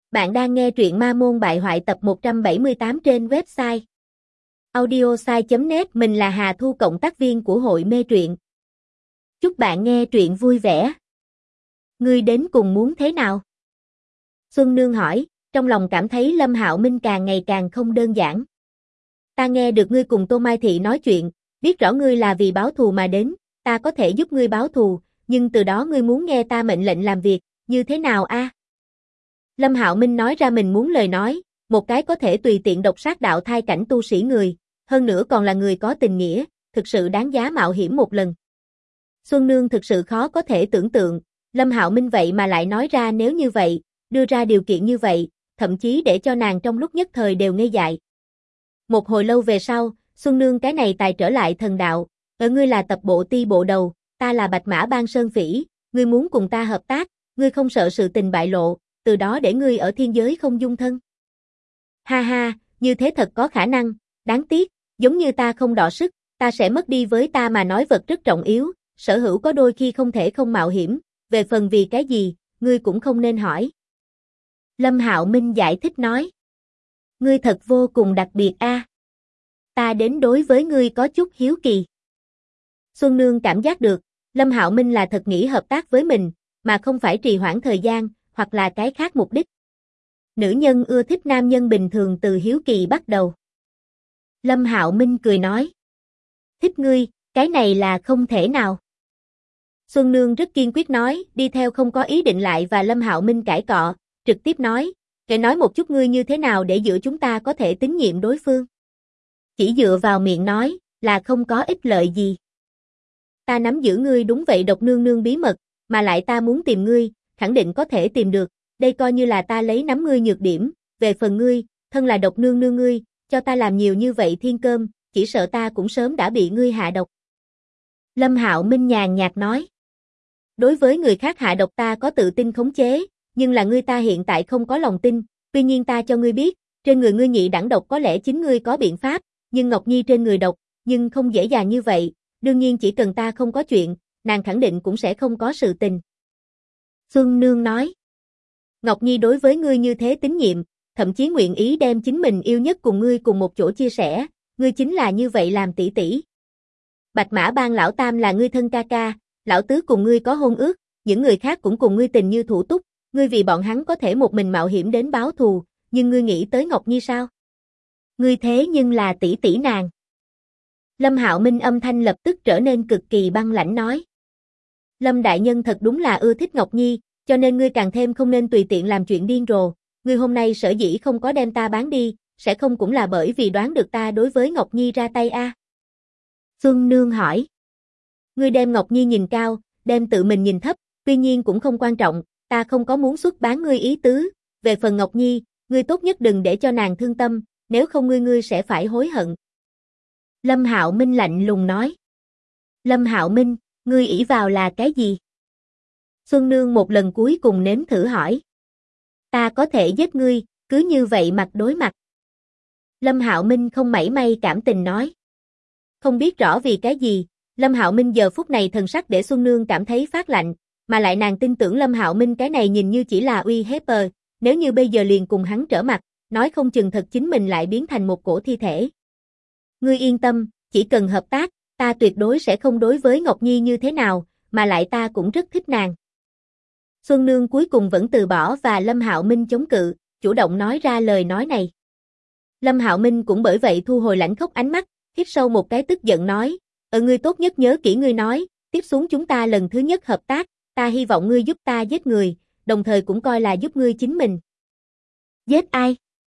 Bạn đang nghe truyện Ma Môn Bại Hoại tập 178 trên website audiosai.net. Mình là Hà Thu, cộng tác viên của hội mê truyện. Chúc bạn nghe truyện vui vẻ. Ngươi đến cùng muốn thế nào? Xuân Nương hỏi, trong lòng cảm thấy Lâm Hạo Minh càng ngày càng không đơn giản. Ta nghe được ngươi cùng Tô Mai Thị nói chuyện, biết rõ ngươi là vì báo thù mà đến, ta có thể giúp ngươi báo thù, nhưng từ đó ngươi muốn nghe ta mệnh lệnh làm việc, như thế nào a? Lâm Hạo Minh nói ra mình muốn lời nói, một cái có thể tùy tiện độc sát đạo thai cảnh tu sĩ người, hơn nữa còn là người có tình nghĩa, thực sự đáng giá mạo hiểm một lần. Xuân Nương thực sự khó có thể tưởng tượng, Lâm Hạo Minh vậy mà lại nói ra nếu như vậy, đưa ra điều kiện như vậy, thậm chí để cho nàng trong lúc nhất thời đều ngây dại. Một hồi lâu về sau, Xuân Nương cái này tài trở lại thần đạo, ngươi là tập bộ ti bộ đầu, ta là Bạch Mã Bang Sơn Phỉ, ngươi muốn cùng ta hợp tác, ngươi không sợ sự tình bại lộ, từ đó để ngươi ở thiên giới không dung thân. Ha ha, như thế thật có khả năng, đáng tiếc, giống như ta không đọ sức, ta sẽ mất đi với ta mà nói vật rất trọng yếu, sở hữu có đôi khi không thể không mạo hiểm, về phần vì cái gì, ngươi cũng không nên hỏi. Lâm Hạo Minh giải thích nói. Ngươi thật vô cùng đặc biệt a. Ta đến đối với ngươi có chút hiếu kỳ. Xuân Nương cảm giác được, Lâm Hạo Minh là thật nghĩ hợp tác với mình, mà không phải trì hoãn thời gian, hoặc là cái khác mục đích. Nữ nhân ưa thích nam nhân bình thường từ hiếu kỳ bắt đầu. Lâm Hạo Minh cười nói. Thích ngươi, cái này là không thể nào. Xuân Nương rất kiên quyết nói, đi theo không có ý định lại và Lâm Hạo Minh cãi cọ, trực tiếp nói, kể nói một chút ngươi như thế nào để giữa chúng ta có thể tín nhiệm đối phương. Chỉ dựa vào miệng nói, là không có ích lợi gì. Ta nắm giữ ngươi đúng vậy Độc Nương Nương bí mật, mà lại ta muốn tìm ngươi, khẳng định có thể tìm được, đây coi như là ta lấy nắm ngươi nhược điểm, về phần ngươi, thân là Độc Nương Nương ngươi, cho ta làm nhiều như vậy thiên cơm, chỉ sợ ta cũng sớm đã bị ngươi hạ độc. Lâm Hạo Minh nhàn nhạt nói. Đối với người khác hạ độc ta có tự tin khống chế, nhưng là ngươi ta hiện tại không có lòng tin, tuy nhiên ta cho ngươi biết, trên người ngươi nhị đẳng độc có lẽ chính ngươi có biện pháp, nhưng Ngọc Nhi trên người độc, nhưng không dễ dàng như vậy, đương nhiên chỉ cần ta không có chuyện, nàng khẳng định cũng sẽ không có sự tình. Xuân Nương nói. Ngọc Nhi đối với ngươi như thế tín nhiệm, thậm chí nguyện ý đem chính mình yêu nhất cùng ngươi cùng một chỗ chia sẻ, ngươi chính là như vậy làm tỷ tỷ. Bạch Mã Bang lão tam là ngươi thân ca ca, lão tứ cùng ngươi có hôn ước, những người khác cũng cùng ngươi tình như thủ túc, ngươi vì bọn hắn có thể một mình mạo hiểm đến báo thù, nhưng ngươi nghĩ tới Ngọc Nhi sao? Ngươi thế nhưng là tỷ tỷ nàng. Lâm Hạo Minh âm thanh lập tức trở nên cực kỳ băng lãnh nói. Lâm đại nhân thật đúng là ưa thích Ngọc Nhi, cho nên ngươi càng thêm không nên tùy tiện làm chuyện điên rồ, ngươi hôm nay sở dĩ không có đem ta bán đi, sẽ không cũng là bởi vì đoán được ta đối với Ngọc Nhi ra tay a? Xuân Nương hỏi. Ngươi đem Ngọc Nhi nhìn cao, đem tự mình nhìn thấp, tuy nhiên cũng không quan trọng, ta không có muốn xuất bán ngươi ý tứ, về phần Ngọc Nhi, ngươi tốt nhất đừng để cho nàng thương tâm, nếu không ngươi sẽ phải hối hận. Lâm Hạo Minh lạnh lùng nói. Lâm Hạo Minh, ngươi ỷ vào là cái gì? Xuân Nương một lần cuối cùng nếm thử hỏi. Ta có thể giết ngươi, cứ như vậy mặt đối mặt. Lâm Hạo Minh không mảy may cảm tình nói. Không biết rõ vì cái gì, Lâm Hạo Minh giờ phút này thần sắc để Xuân Nương cảm thấy phát lạnh, mà lại nàng tin tưởng Lâm Hạo Minh cái này nhìn như chỉ là uy hiếp, nếu như bây giờ liền cùng hắn trở mặt, nói không chừng thật chính mình lại biến thành một cổ thi thể. Ngươi yên tâm, chỉ cần hợp tác, ta tuyệt đối sẽ không đối với Ngọc Nhi như thế nào, mà lại ta cũng rất thích nàng. Xuân Nương cuối cùng vẫn từ bỏ và Lâm Hạo Minh chống cự, chủ động nói ra lời nói này. Lâm Hạo Minh cũng bởi vậy thu hồi lãnh khốc ánh mắt, hít sâu một cái tức giận nói, ngươi tốt nhất nhớ kỹ ngươi nói, tiếp xuống chúng ta lần thứ nhất hợp tác, ta hy vọng ngươi giúp ta giết người, đồng thời cũng coi là giúp ngươi chính mình. Giết ai?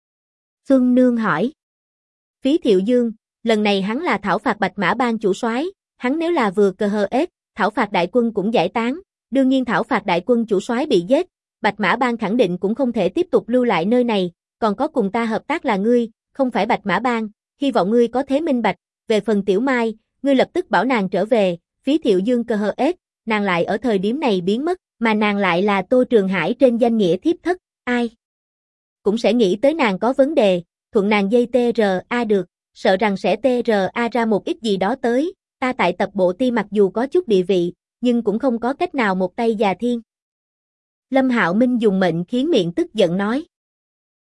Xuân Nương hỏi. Phí Thiệu Dương, lần này hắn là thảo phạt Bạch Mã Bang chủ soái, hắn nếu là vừa cờ hờ ết, thảo phạt đại quân cũng giải tán, đương nhiên thảo phạt đại quân chủ soái bị giết, Bạch Mã Bang khẳng định cũng không thể tiếp tục lưu lại nơi này, còn có cùng ta hợp tác là ngươi, không phải Bạch Mã Bang, hy vọng ngươi có thế minh bạch, về phần Tiểu Mai, ngươi lập tức bảo nàng trở về, Phí Thiệu Dương cờ hờ ết, nàng lại ở thời điểm này biến mất, mà nàng lại là Tô Trường Hải trên danh nghĩa thiếp thất, ai cũng sẽ nghĩ tới nàng có vấn đề, thuận nàng dây TRA được, sợ rằng sẽ TRA ra một ít gì đó tới, ta tại tập bộ ti mặc dù có chút địa vị, nhưng cũng không có cách nào một tay già thiên. Lâm Hạo Minh dùng mệnh khiến miệng tức giận nói.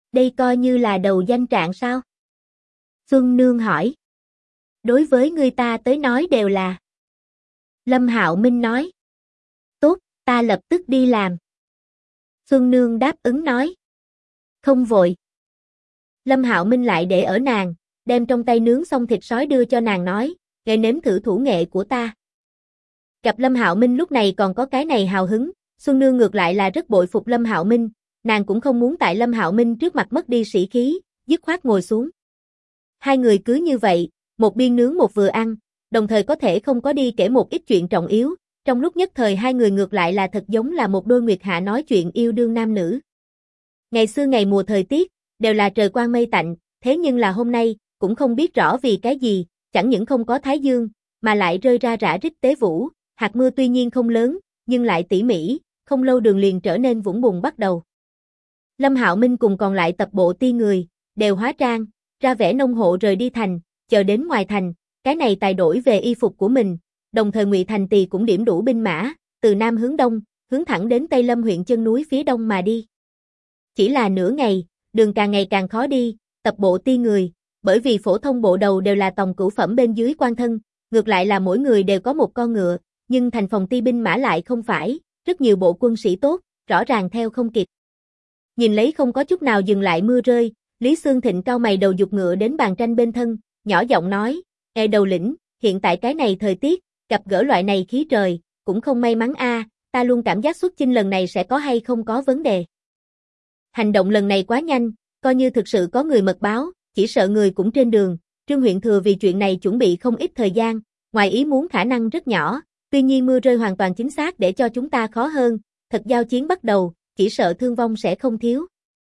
Đây coi như là đầu danh trạng sao? Xuân Nương hỏi. Đối với người ta tới nói đều là. Lâm Hạo Minh nói. Tốt, ta lập tức đi làm. Xuân Nương đáp ứng nói. Không vội. Lâm Hạo Minh lại để ở nàng, đem trong tay nướng xong thịt sói đưa cho nàng nói, "Ngươi nếm thử thủ nghệ của ta." Gặp Lâm Hạo Minh lúc này còn có cái này hào hứng, Xuân Nương ngược lại là rất bội phục Lâm Hạo Minh, nàng cũng không muốn tại Lâm Hạo Minh trước mặt mất đi sĩ khí, dứt khoát ngồi xuống. Hai người cứ như vậy, một biên nướng một vừa ăn, đồng thời có thể không có đi kể một ít chuyện trọng yếu, trong lúc nhất thời hai người ngược lại là thật giống là một đôi nguyệt hạ nói chuyện yêu đương nam nữ. Ngày xưa ngày mùa thời tiết, đều là trời quang mây tạnh, thế nhưng là hôm nay, cũng không biết rõ vì cái gì, chẳng những không có thái dương, mà lại rơi ra rã rít tế vũ, hạt mưa tuy nhiên không lớn, nhưng lại tỉ mỉ, không lâu đường liền trở nên vũng bùn bắt đầu. Lâm Hạo Minh cùng còn lại tập bộ ti người, đều hóa trang, ra vẻ nông hộ rời đi thành, chờ đến ngoài thành, cái này tài đổi về y phục của mình, đồng thời Ngụy Thành Tỳ cũng điểm đủ binh mã, từ nam hướng đông, hướng thẳng đến Tây Lâm huyện chân núi phía đông mà đi. Chỉ là nửa ngày, đường càng ngày càng khó đi, tập bộ ti người, bởi vì phổ thông bộ đầu đều là tòng cửu phẩm bên dưới quan thân, ngược lại là mỗi người đều có một con ngựa, nhưng thành phòng ti binh mã lại không phải, rất nhiều bộ quân sĩ tốt, rõ ràng theo không kịp. Nhìn lấy không có chút nào dừng lại mưa rơi, Lý Xương Thịnh cao mày đầu giục ngựa đến bàn tranh bên thân, nhỏ giọng nói, đầu lĩnh, hiện tại cái này thời tiết, gặp gỡ loại này khí trời, cũng không may mắn a, ta luôn cảm giác xuất chinh lần này sẽ có hay không có vấn đề. Hành động lần này quá nhanh, coi như thực sự có người mật báo, chỉ sợ người cũng trên đường, Trương huyện thừa vì chuyện này chuẩn bị không ít thời gian, ngoài ý muốn khả năng rất nhỏ, tuy nhiên mưa rơi hoàn toàn chính xác để cho chúng ta khó hơn, thật giao chiến bắt đầu, chỉ sợ thương vong sẽ không thiếu.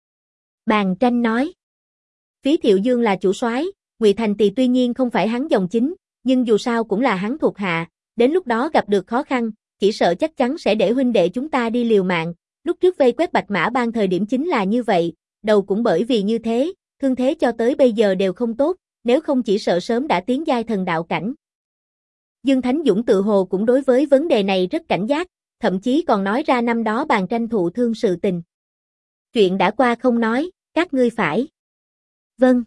Bàn tranh nói. Phí Thiệu Dương là chủ soái, Ngụy Thành Tỳ tuy nhiên không phải hắn dòng chính, nhưng dù sao cũng là hắn thuộc hạ, đến lúc đó gặp được khó khăn, chỉ sợ chắc chắn sẽ để huynh đệ chúng ta đi liều mạng, lúc trước vây quét Bạch Mã Bang thời điểm chính là như vậy, đầu cũng bởi vì như thế, thương thế cho tới bây giờ đều không tốt, nếu không chỉ sợ sớm đã tiến giai thần đạo cảnh. Dương Thánh Dũng tự hồ cũng đối với vấn đề này rất cảnh giác, thậm chí còn nói ra năm đó bàn tranh thụ thương sự tình. Chuyện đã qua không nói, các ngươi phải. Vâng.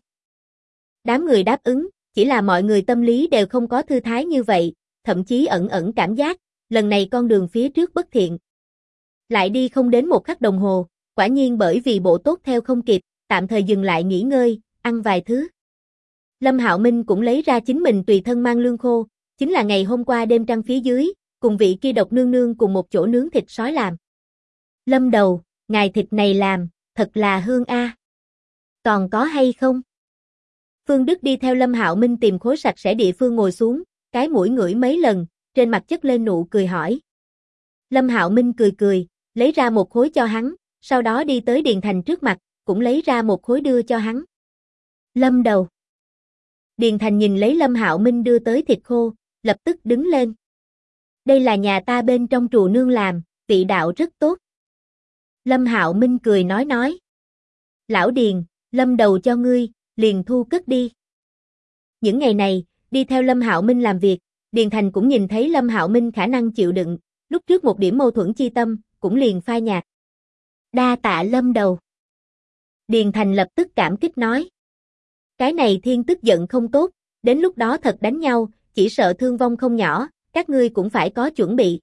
Đám người đáp ứng, chỉ là mọi người tâm lý đều không có thư thái như vậy, thậm chí ẩn ẩn cảm giác, lần này con đường phía trước bất thiện. Lại đi không đến một khắc đồng hồ, quả nhiên bởi vì bộ tốt theo không kịp, tạm thời dừng lại nghỉ ngơi, ăn vài thứ. Lâm Hạo Minh cũng lấy ra chính mình tùy thân mang lương khô, chính là ngày hôm qua đêm trăng phía dưới, cùng vị kia độc nương nương cùng một chỗ nướng thịt sói làm. Lâm đầu, ngài thịt này làm, thật là hương a. Còn có hay không? Phương Đức đi theo Lâm Hạo Minh tìm khối sạch sẽ địa phương ngồi xuống, cái mũi ngửi mấy lần, trên mặt chất lên nụ cười hỏi. Lâm Hạo Minh cười cười, lấy ra một khối cho hắn, sau đó đi tới Điền Thành trước mặt, cũng lấy ra một khối đưa cho hắn. Lâm đầu. Điền Thành nhìn lấy Lâm Hạo Minh đưa tới thịt khô, lập tức đứng lên. Đây là nhà ta bên trong trù nương làm, vị đạo rất tốt. Lâm Hạo Minh cười nói. Lão Điền, Lâm đầu cho ngươi, liền thu cất đi. Những ngày này, đi theo Lâm Hạo Minh làm việc, Điền Thành cũng nhìn thấy Lâm Hạo Minh khả năng chịu đựng, lúc trước một điểm mâu thuẫn chi tâm, cũng liền phai nhạt. Đa tạ Lâm đầu. Điền Thành lập tức cảm kích nói. Cái này thiên tức giận không tốt, đến lúc đó thật đánh nhau, chỉ sợ thương vong không nhỏ, các ngươi cũng phải có chuẩn bị.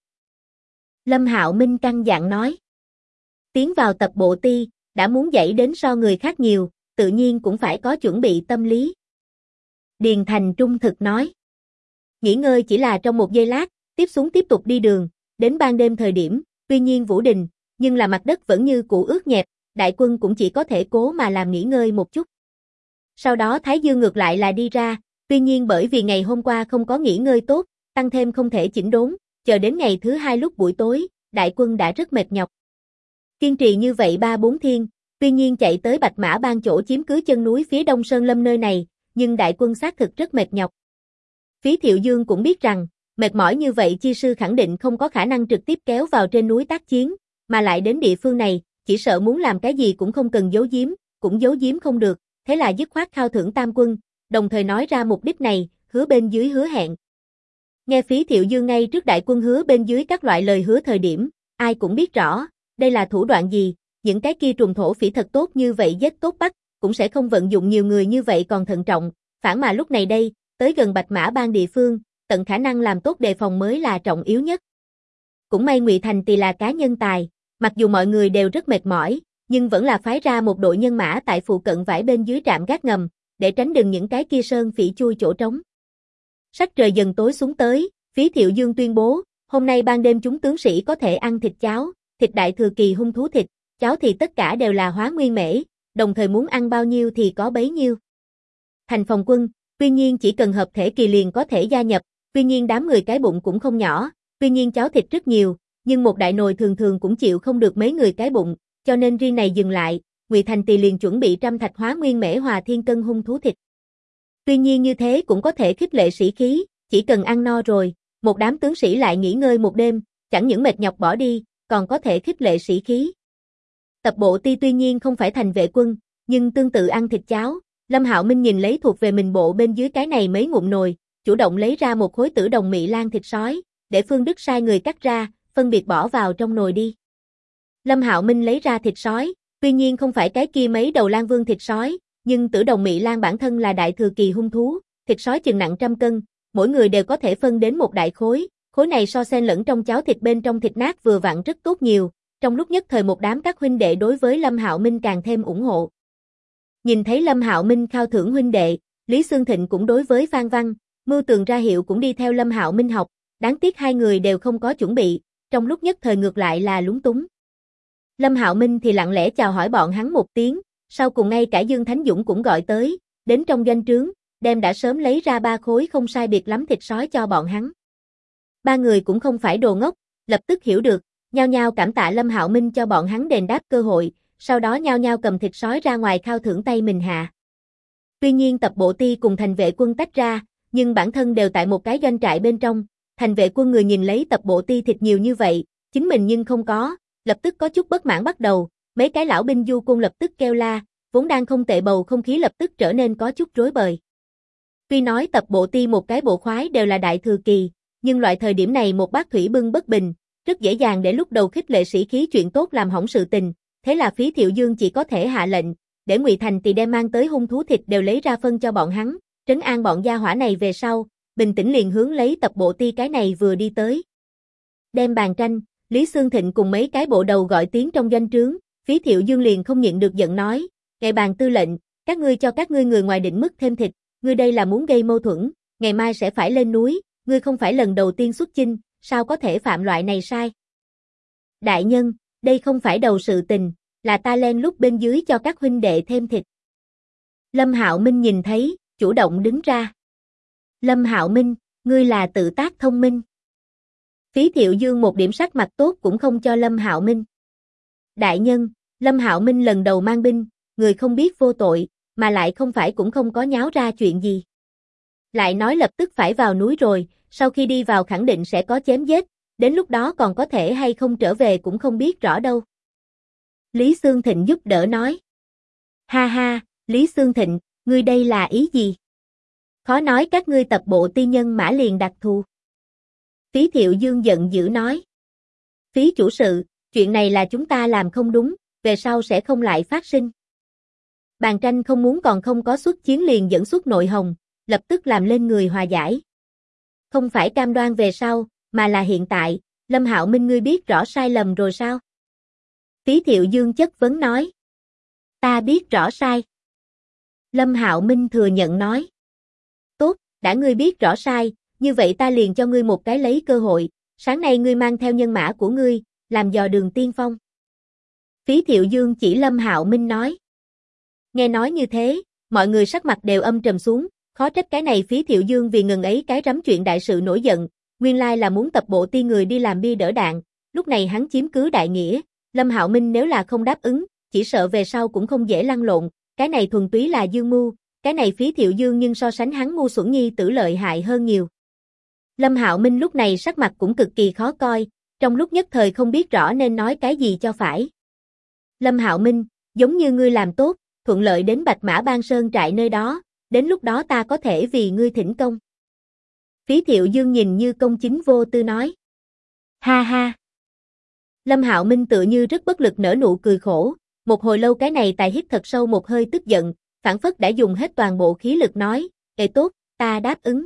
Lâm Hạo Minh căn dặn nói. Tiến vào tập bộ ti, đã muốn dậy đến so người khác nhiều, tự nhiên cũng phải có chuẩn bị tâm lý. Điền Thành trung thực nói. Nghỉ ngơi chỉ là trong một giây lát, tiếp xuống tiếp tục đi đường, đến ban đêm thời điểm, tuy nhiên Vũ Đình, nhưng là mặt đất vẫn như cũ ướt nhẹp, đại quân cũng chỉ có thể cố mà làm nghỉ ngơi một chút. Sau đó Thái Dương ngược lại là đi ra, tuy nhiên bởi vì ngày hôm qua không có nghỉ ngơi tốt, tăng thêm không thể chỉnh đốn, chờ đến ngày thứ hai lúc buổi tối, đại quân đã rất mệt nhọc. Kiên trì như vậy 3-4 thiên, tuy nhiên chạy tới Bạch Mã Bang chỗ chiếm cứ chân núi phía đông Sơn Lâm nơi này, nhưng đại quân xác thực rất mệt nhọc. Phí Thiệu Dương cũng biết rằng, mệt mỏi như vậy chi sư khẳng định không có khả năng trực tiếp kéo vào trên núi tác chiến, mà lại đến địa phương này, chỉ sợ muốn làm cái gì cũng không cần giấu giếm, cũng giấu giếm không được, thế là dứt khoát khao thưởng tam quân, đồng thời nói ra mục đích này, hứa bên dưới hứa hẹn. Nghe Phí Thiệu Dương ngay trước đại quân hứa bên dưới các loại lời hứa thời điểm, ai cũng biết rõ, đây là thủ đoạn gì, những cái kia trùng thổ phỉ thật tốt như vậy giết tốt bắt, cũng sẽ không vận dụng nhiều người như vậy còn thận trọng, phản mà lúc này đây, tới gần Bạch Mã Bang địa phương, tận khả năng làm tốt đề phòng mới là trọng yếu nhất. Cũng may Ngụy Thành Tỳ là cá nhân tài, mặc dù mọi người đều rất mệt mỏi, nhưng vẫn là phái ra một đội nhân mã tại phụ cận vải bên dưới trạm gác ngầm, để tránh đừng những cái kia sơn phỉ chui chỗ trống. Sắc trời dần tối xuống tới, Phí Thiệu Dương tuyên bố, hôm nay ban đêm chúng tướng sĩ có thể ăn thịt cháo, thịt đại thừa kỳ hung thú thịt, cháo thì tất cả đều là hóa nguyên mễ, đồng thời muốn ăn bao nhiêu thì có bấy nhiêu. Thành phòng quân, tuy nhiên chỉ cần hợp thể kỳ liền có thể gia nhập, tuy nhiên đám người cái bụng cũng không nhỏ, tuy nhiên cháo thịt rất nhiều, nhưng một đại nồi thường thường cũng chịu không được mấy người cái bụng, cho nên riêng này dừng lại, Ngụy Thành Tỳ liền chuẩn bị 100 thạch hóa nguyên mễ hòa thiên cân hung thú thịt. Tuy nhiên như thế cũng có thể khích lệ sĩ khí, chỉ cần ăn no rồi, một đám tướng sĩ lại nghỉ ngơi một đêm, chẳng những mệt nhọc bỏ đi, còn có thể khích lệ sĩ khí. Tập bộ ti tuy nhiên không phải thành vệ quân, nhưng tương tự ăn thịt cháo, Lâm Hạo Minh nhìn lấy thuộc về mình bộ bên dưới cái này mấy ngụm nồi, chủ động lấy ra một khối tử đồng Mỹ Lan thịt sói, để Phương Đức sai người cắt ra, phân biệt bỏ vào trong nồi đi. Lâm Hạo Minh lấy ra thịt sói, tuy nhiên không phải cái kia mấy đầu Lan Vương thịt sói, nhưng tử đồng Mỹ Lan bản thân là đại thừa kỳ hung thú, thịt sói chừng nặng 100 cân, mỗi người đều có thể phân đến một đại khối, khối này so xen lẫn trong cháo thịt bên trong thịt nát vừa vặn rất tốt nhiều, trong lúc nhất thời một đám các huynh đệ đối với Lâm Hạo Minh càng thêm ủng hộ. Nhìn thấy Lâm Hạo Minh khao thưởng huynh đệ, Lý Xương Thịnh cũng đối với Phan Văn, Mưu Tường ra hiệu cũng đi theo Lâm Hạo Minh học, đáng tiếc hai người đều không có chuẩn bị, trong lúc nhất thời ngược lại là lúng túng. Lâm Hạo Minh thì lặng lẽ chào hỏi bọn hắn một tiếng, sau cùng ngay cả Dương Thánh Dũng cũng gọi tới, đến trong doanh trướng, đem đã sớm lấy ra 3 khối không sai biệt lắm thịt sói cho bọn hắn. Ba người cũng không phải đồ ngốc, lập tức hiểu được, nhao nhao cảm tạ Lâm Hạo Minh cho bọn hắn đền đáp cơ hội, sau đó nhao nhao cầm thịt sói ra ngoài khao thưởng tay mình hạ. Tuy nhiên tập bộ ti cùng thành vệ quân tách ra, nhưng bản thân đều tại một cái doanh trại bên trong, thành vệ quân người nhìn lấy tập bộ ti thịt nhiều như vậy, chính mình nhưng không có, lập tức có chút bất mãn bắt đầu, mấy cái lão binh du côn lập tức kêu la, vốn đang không tệ bầu không khí lập tức trở nên có chút rối bời. Tuy nói tập bộ ti một cái bộ khoái đều là đại thừa kỳ, nhưng loại thời điểm này một bát thủy bưng bất bình, rất dễ dàng để lúc đầu khích lệ sĩ khí chuyện tốt làm hỏng sự tình, thế là Phí Thiệu Dương chỉ có thể hạ lệnh, để Ngụy Thành Tỳ đem mang tới hung thú thịt đều lấy ra phân cho bọn hắn, trấn an bọn gia hỏa này về sau, bình tĩnh liền hướng lấy tập bộ ti cái này vừa đi tới. Đem Bàn Tranh, Lý Xương Thịnh cùng mấy cái bộ đầu gọi tiếng trong doanh trướng, Phí Thiệu Dương liền không nhịn được giận nói, ngài Bàn tư lệnh, các ngươi cho các ngươi người ngoài định mức thêm thịt, ngươi đây là muốn gây mâu thuẫn, ngày mai sẽ phải lên núi, ngươi không phải lần đầu tiên xuất chinh, sao có thể phạm loại này sai? Đại nhân, đây không phải đầu sự tình, là ta len lút bên dưới cho các huynh đệ thêm thịt. Lâm Hạo Minh nhìn thấy, chủ động đứng ra. Lâm Hạo Minh, ngươi là tự tác thông minh. Phí Thiệu Dương một điểm sắc mặt tốt cũng không cho Lâm Hạo Minh. Đại nhân, Lâm Hạo Minh lần đầu mang binh, người không biết vô tội, mà lại không phải cũng không có nháo ra chuyện gì. Lại nói lập tức phải vào núi rồi, sau khi đi vào khẳng định sẽ có chém giết, đến lúc đó còn có thể hay không trở về cũng không biết rõ đâu. Lý Xương Thịnh giúp đỡ nói. Ha ha, Lý Xương Thịnh, ngươi đây là ý gì? Khó nói các ngươi tập bộ ti nhân mã liền đặc thù. Phí Thiệu Dương giận dữ nói. Phí chủ sự, chuyện này là chúng ta làm không đúng, về sau sẽ không lại phát sinh. Bàn Tranh không muốn còn không có xuất chiến liền dẫn xuất nội hồng, lập tức làm lên người hòa giải. Không phải cam đoan về sau, mà là hiện tại, Lâm Hạo Minh ngươi biết rõ sai lầm rồi sao? Phí Thiệu Dương chất vấn nói. Ta biết rõ sai. Lâm Hạo Minh thừa nhận nói. Tốt, đã ngươi biết rõ sai, như vậy ta liền cho ngươi một cái lấy cơ hội, sáng nay ngươi mang theo nhân mã của ngươi, làm dò đường tiên phong. Phí Thiệu Dương chỉ Lâm Hạo Minh nói. Nghe nói như thế, mọi người sắc mặt đều âm trầm xuống, khó trách cái này Phí Thiệu Dương vì ngần ấy cái rắm chuyện đại sự nổi giận, nguyên lai là muốn tập bộ ti người đi làm bia đỡ đạn, lúc này hắn chiếm cứ đại nghĩa, Lâm Hạo Minh nếu là không đáp ứng, chỉ sợ về sau cũng không dễ lăn lộn, cái này thuần túy là dương mưu, cái này Phí Thiệu Dương nhưng so sánh hắn ngu xuẩn nhi tử lợi hại hơn nhiều. Lâm Hạo Minh lúc này sắc mặt cũng cực kỳ khó coi, trong lúc nhất thời không biết rõ nên nói cái gì cho phải. Lâm Hạo Minh, giống như ngươi làm tốt, thuận lợi đến Bạch Mã Bang Sơn trại nơi đó, đến lúc đó ta có thể vì ngươi thỉnh công. Phí Thiệu Dương nhìn như công chính vô tư nói. Ha ha. Lâm Hạo Minh tựa như rất bất lực nở nụ cười khổ, một hồi lâu cái này tài hít thật sâu một hơi tức giận, phảng phất đã dùng hết toàn bộ khí lực nói, tốt, ta đáp ứng.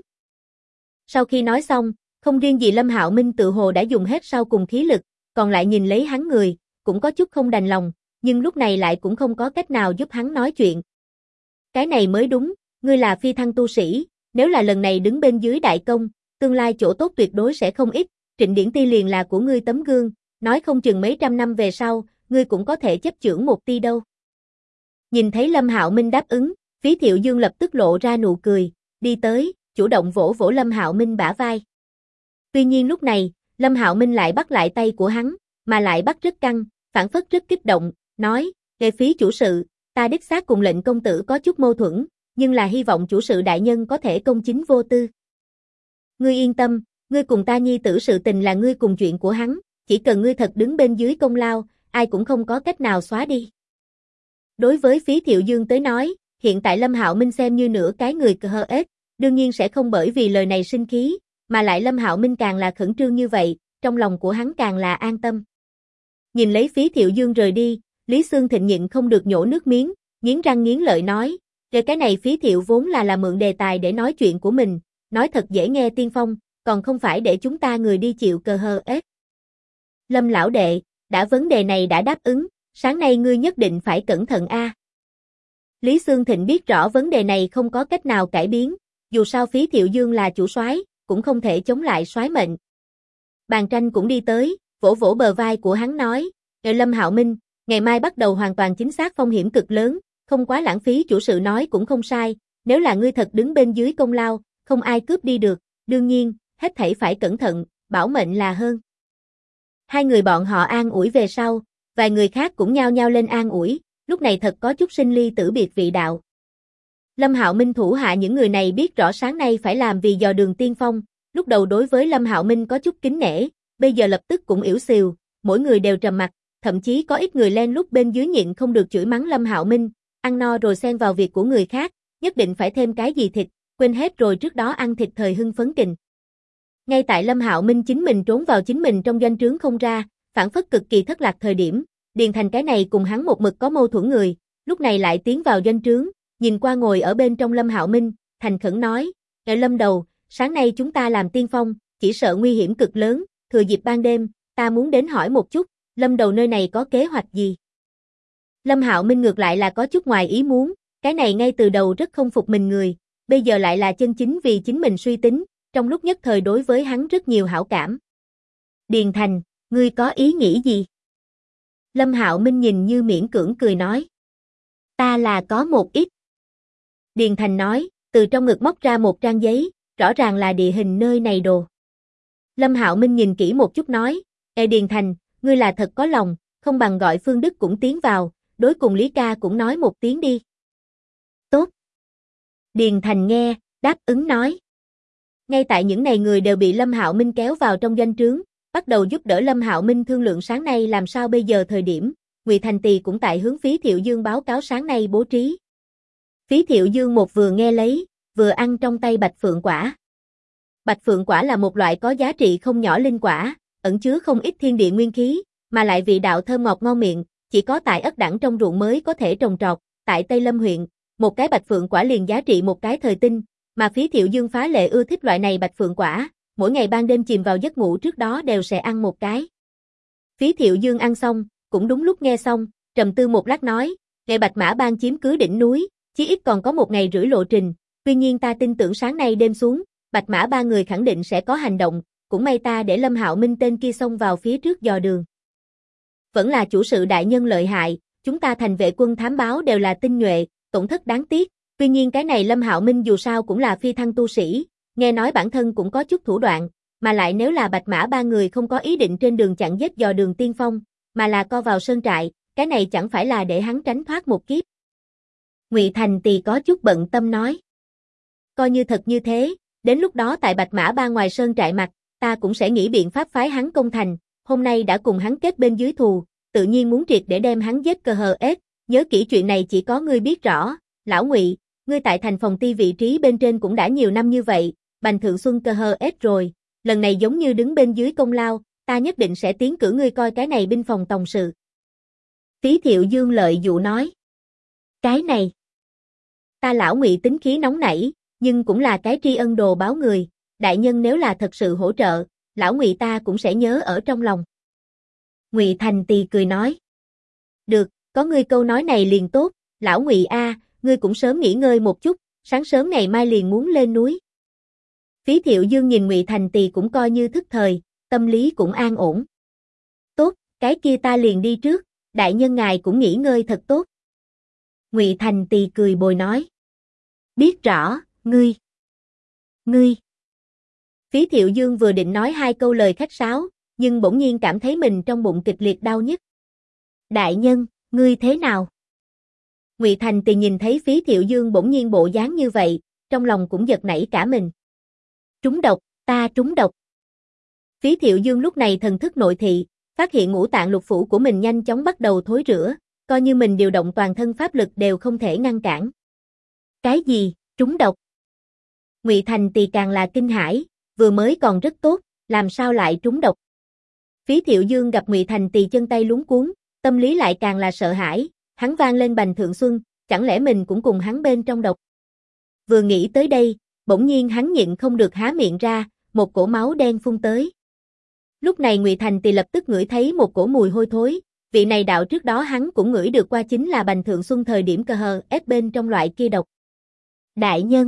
Sau khi nói xong, không riêng gì Lâm Hạo Minh tự hồ đã dùng hết sau cùng khí lực, còn lại nhìn lấy hắn người, cũng có chút không đành lòng, nhưng lúc này lại cũng không có cách nào giúp hắn nói chuyện. Cái này mới đúng, ngươi là phi thăng tu sĩ, nếu là lần này đứng bên dưới đại công, tương lai chỗ tốt tuyệt đối sẽ không ít, Trịnh Điển Ti liền là của ngươi tấm gương, nói không chừng mấy trăm năm về sau, ngươi cũng có thể chấp chưởng một ti đâu. Nhìn thấy Lâm Hạo Minh đáp ứng, Phí Thiệu Dương lập tức lộ ra nụ cười, đi tới, chủ động vỗ vỗ Lâm Hạo Minh bả vai. Tuy nhiên lúc này, Lâm Hạo Minh lại bắt lại tay của hắn, mà lại bắt rất căng, phản phất rất kích động, nói, Phí chủ sự, ta đích xác cùng lệnh công tử có chút mâu thuẫn, nhưng là hy vọng chủ sự đại nhân có thể công chính vô tư. Ngươi yên tâm, ngươi cùng ta nhi tử sự tình là ngươi cùng chuyện của hắn, chỉ cần ngươi thật đứng bên dưới công lao, ai cũng không có cách nào xóa đi. Đối với Phí Thiệu Dương tới nói, hiện tại Lâm Hạo Minh xem như nửa cái người cờ hờ ết, đương nhiên sẽ không bởi vì lời này sinh khí, mà lại Lâm Hạo Minh càng là khẩn trương như vậy, trong lòng của hắn càng là an tâm. Nhìn lấy Phí Thiệu Dương rời đi, Lý Xương Thịnh nhịn không được nhổ nước miếng, nghiến răng nghiến lợi nói, cái này Phí Thiệu vốn là mượn đề tài để nói chuyện của mình, nói thật dễ nghe tiên phong, còn không phải để chúng ta người đi chịu cờ hờ ết. Lâm lão đệ, đã vấn đề này đã đáp ứng, sáng nay ngươi nhất định phải cẩn thận a. Lý Xương Thịnh biết rõ vấn đề này không có cách nào cải biến, dù sao Phí Thiệu Dương là chủ soái, cũng không thể chống lại soái mệnh. Bàn Tranh cũng đi tới, vỗ vỗ bờ vai của hắn nói, Lâm Hạo Minh, ngày mai bắt đầu hoàn toàn chính xác phong hiểm cực lớn, không quá lãng phí, chủ sự nói cũng không sai, nếu là ngươi thật đứng bên dưới công lao, không ai cướp đi được, đương nhiên, hết thảy phải cẩn thận, bảo mệnh là hơn. Hai người bọn họ an ủi về sau, vài người khác cũng nhao nhao lên an ủi, lúc này thật có chút sinh ly tử biệt vị đạo. Lâm Hạo Minh thủ hạ những người này biết rõ sáng nay phải làm vì dò đường tiên phong, lúc đầu đối với Lâm Hạo Minh có chút kính nể, bây giờ lập tức cũng ỉu xìu, mỗi người đều trầm mặc, thậm chí có ít người len lút bên dưới nhịn không được chửi mắng Lâm Hạo Minh, ăn no rồi xen vào việc của người khác, nhất định phải thêm cái gì thịt, quên hết rồi trước đó ăn thịt thời hưng phấn kình. Ngay tại Lâm Hạo Minh chính mình trốn vào chính mình trong doanh trướng không ra, phản phất cực kỳ thất lạc thời điểm, Điền Thành cái này cùng hắn một mực có mâu thuẫn người, lúc này lại tiến vào doanh trướng, nhìn qua ngồi ở bên trong Lâm Hạo Minh, thành khẩn nói, Lâm đầu, sáng nay chúng ta làm tiên phong, chỉ sợ nguy hiểm cực lớn, thừa dịp ban đêm, ta muốn đến hỏi một chút, Lâm đầu nơi này có kế hoạch gì? Lâm Hạo Minh ngược lại là có chút ngoài ý muốn, cái này ngay từ đầu rất không phục mình người, bây giờ lại là chân chính vì chính mình suy tính, trong lúc nhất thời đối với hắn rất nhiều hảo cảm. Điền Thành, ngươi có ý nghĩ gì? Lâm Hạo Minh nhìn như miễn cưỡng cười nói. Ta là có một ít. Điền Thành nói, từ trong ngực móc ra một trang giấy, rõ ràng là địa hình nơi này đồ. Lâm Hạo Minh nhìn kỹ một chút nói, Điền Thành, ngươi là thật có lòng, không bằng gọi Phương Đức cũng tiến vào, đối cùng Lý Ca cũng nói một tiếng đi. Tốt. Điền Thành nghe, đáp ứng nói. Ngay tại những này người đều bị Lâm Hạo Minh kéo vào trong doanh trướng, bắt đầu giúp đỡ Lâm Hạo Minh thương lượng sáng nay làm sao bây giờ thời điểm, Ngụy Thành Tỳ cũng tại hướng Phí Thiệu Dương báo cáo sáng nay bố trí. Phí Thiệu Dương một vừa nghe lấy, vừa ăn trong tay Bạch Phượng Quả. Bạch Phượng Quả là một loại có giá trị không nhỏ linh quả, ẩn chứa không ít thiên địa nguyên khí, mà lại vị đạo thơm ngọt ngon miệng, chỉ có tại ất đẳng trong ruộng mới có thể trồng trọt, tại Tây Lâm huyện, một cái Bạch Phượng Quả liền giá trị một cái thời tinh, mà Phí Thiệu Dương phá lệ ưa thích loại này Bạch Phượng Quả, mỗi ngày ban đêm chìm vào giấc ngủ trước đó đều sẽ ăn một cái. Phí Thiệu Dương ăn xong, cũng đúng lúc nghe xong, trầm tư một lát nói, ngày Bạch Mã Bang chiếm cứ đỉnh núi, chí ít còn có 1 ngày rưỡi lộ trình, tuy nhiên ta tin tưởng sáng nay đêm xuống, Bạch Mã ba người khẳng định sẽ có hành động, cũng may ta để Lâm Hạo Minh tên kia xông vào phía trước dò đường. Vẫn là chủ sự đại nhân lợi hại, chúng ta thành vệ quân thám báo đều là tinh nhuệ, tổn thất đáng tiếc, tuy nhiên cái này Lâm Hạo Minh dù sao cũng là phi thăng tu sĩ, nghe nói bản thân cũng có chút thủ đoạn, mà lại nếu là Bạch Mã ba người không có ý định trên đường chặn giết dò đường tiên phong, mà là co vào sơn trại, cái này chẳng phải là để hắn tránh thoát một kiếp. Ngụy Thành Tỳ có chút bận tâm nói. Coi như thật như thế, đến lúc đó tại Bạch Mã ba ngoài sơn trại mặt, ta cũng sẽ nghĩ biện pháp phái hắn công thành, hôm nay đã cùng hắn kết bên dưới thù, tự nhiên muốn triệt để đem hắn giết cờ hờ ết, nhớ kỹ chuyện này chỉ có ngươi biết rõ, lão Ngụy, ngươi tại thành phòng ti vị trí bên trên cũng đã nhiều năm như vậy, bành thượng xuân cờ hờ ết rồi, lần này giống như đứng bên dưới công lao, ta nhất định sẽ tiến cử ngươi coi cái này binh phòng tổng sự. Phí Thiệu Dương lợi dụ nói. Cái này. Ta lão Ngụy tính khí nóng nảy, nhưng cũng là cái tri ân đồ báo người, đại nhân nếu là thật sự hỗ trợ, lão Ngụy ta cũng sẽ nhớ ở trong lòng. Ngụy Thành Tỳ cười nói. Được, có ngươi câu nói này liền tốt, lão Ngụy a, ngươi cũng sớm nghỉ ngơi một chút, sáng sớm ngày mai liền muốn lên núi. Phí Thiệu Dương nhìn Ngụy Thành Tỳ cũng coi như thức thời, tâm lý cũng an ổn. Tốt, cái kia ta liền đi trước, đại nhân ngài cũng nghỉ ngơi thật tốt. Ngụy Thành Tỳ cười bồi nói. Biết rõ, ngươi. Phí Thiệu Dương vừa định nói hai câu lời khách sáo, nhưng bỗng nhiên cảm thấy mình trong bụng kịch liệt đau nhức. Đại nhân, ngươi thế nào? Ngụy Thành Tỳ nhìn thấy Phí Thiệu Dương bỗng nhiên bộ dáng như vậy, trong lòng cũng giật nảy cả mình. Trúng độc, ta trúng độc. Phí Thiệu Dương lúc này thần thức nội thị, phát hiện ngũ tạng lục phủ của mình nhanh chóng bắt đầu thối rữa, coi như mình điều động toàn thân pháp lực đều không thể ngăn cản. Cái gì, trúng độc? Ngụy Thành Tỳ càng là kinh hãi, vừa mới còn rất tốt, làm sao lại trúng độc? Phí Thiệu Dương gặp Ngụy Thành Tỳ chân tay luống cuống, tâm lý lại càng là sợ hãi, hắn vang lên Bành Thượng Xuân, chẳng lẽ mình cũng cùng hắn bên trong độc? Vừa nghĩ tới đây, bỗng nhiên hắn nhịn không được há miệng ra, một cổ máu đen phun tới. Lúc này Ngụy Thành Tỳ lập tức ngửi thấy một cổ mùi hôi thối, vị này đạo trước đó hắn cũng ngửi được qua chính là Bành Thượng Xuân thời điểm cơ hờ ép bên trong loại kia độc. Đại nhân!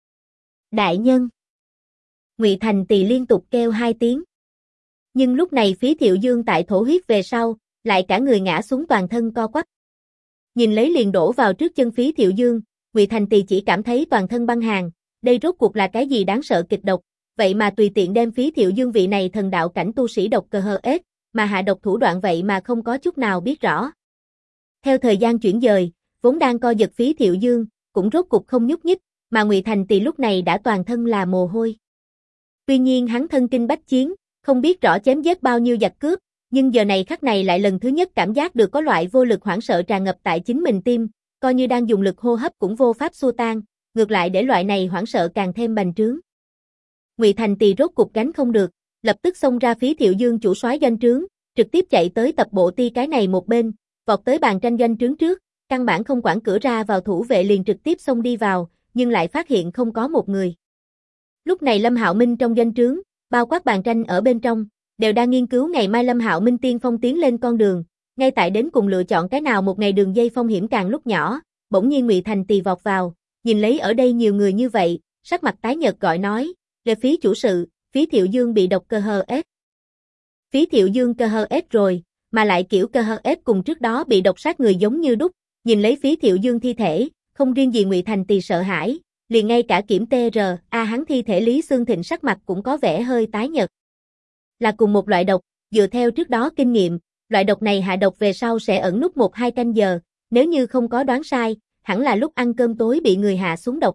Đại nhân! Ngụy Thành Tỳ liên tục kêu hai tiếng. Nhưng lúc này Phí Thiệu Dương tại thổ huyết về sau, lại cả người ngã xuống toàn thân co quắp. Nhìn lấy liền đổ vào trước chân Phí Thiệu Dương, Ngụy Thành Tỳ chỉ cảm thấy toàn thân băng hàn, đây rốt cuộc là cái gì đáng sợ kịch độc, vậy mà tùy tiện đem Phí Thiệu Dương vị này thần đạo cảnh tu sĩ độc cơ hờ ết, mà hạ độc thủ đoạn vậy mà không có chút nào biết rõ. Theo thời gian chuyển dời, vốn đang co giật Phí Thiệu Dương, cũng rốt cuộc không nhúc nhích, mà Ngụy Thành Tỳ lúc này đã toàn thân là mồ hôi. Tuy nhiên hắn thân kinh bách chiến, không biết rõ chém giết bao nhiêu giặc cướp, nhưng giờ này khắc này lại lần thứ nhất cảm giác được có loại vô lực hoảng sợ tràn ngập tại chính mình tim, coi như đang dùng lực hô hấp cũng vô pháp xua tan, ngược lại để loại này hoảng sợ càng thêm bành trướng. Ngụy Thành Tỳ rốt cục gánh không được, lập tức xông ra Phí Thiệu Dương chủ soái doanh trướng, trực tiếp chạy tới tập bộ ti cái này một bên, vọt tới bàn tranh doanh trướng trước, căn bản không quản cửa ra vào thủ vệ liền trực tiếp xông đi vào, nhưng lại phát hiện không có một người. Lúc này Lâm Hạo Minh trong doanh trướng, bao quát bàn tranh ở bên trong, đều đang nghiên cứu ngày mai Lâm Hạo Minh tiên phong tiến lên con đường, ngay tại đến cùng lựa chọn cái nào một ngày đường dây phong hiểm càng lúc nhỏ, bỗng nhiên Ngụy Thành Tỳ vọt vào, nhìn lấy ở đây nhiều người như vậy, sắc mặt tái nhợt gọi nói, "Về Phí chủ sự, Phí Thiệu Dương bị độc cơ hờ ết." Phí Thiệu Dương cơ hờ ết rồi, mà lại kiểu cơ hờ ết cùng trước đó bị độc sát người giống như đúc, nhìn lấy Phí Thiệu Dương thi thể, không riêng gì Ngụy Thành Tỳ sợ hãi, liền ngay cả kiểm TRA hắn thi thể Lý Xương Thịnh sắc mặt cũng có vẻ hơi tái nhợt. Là cùng một loại độc, dựa theo trước đó kinh nghiệm, loại độc này hạ độc về sau sẽ ẩn nút 1-2 canh giờ, nếu như không có đoán sai, hẳn là lúc ăn cơm tối bị người hạ xuống độc.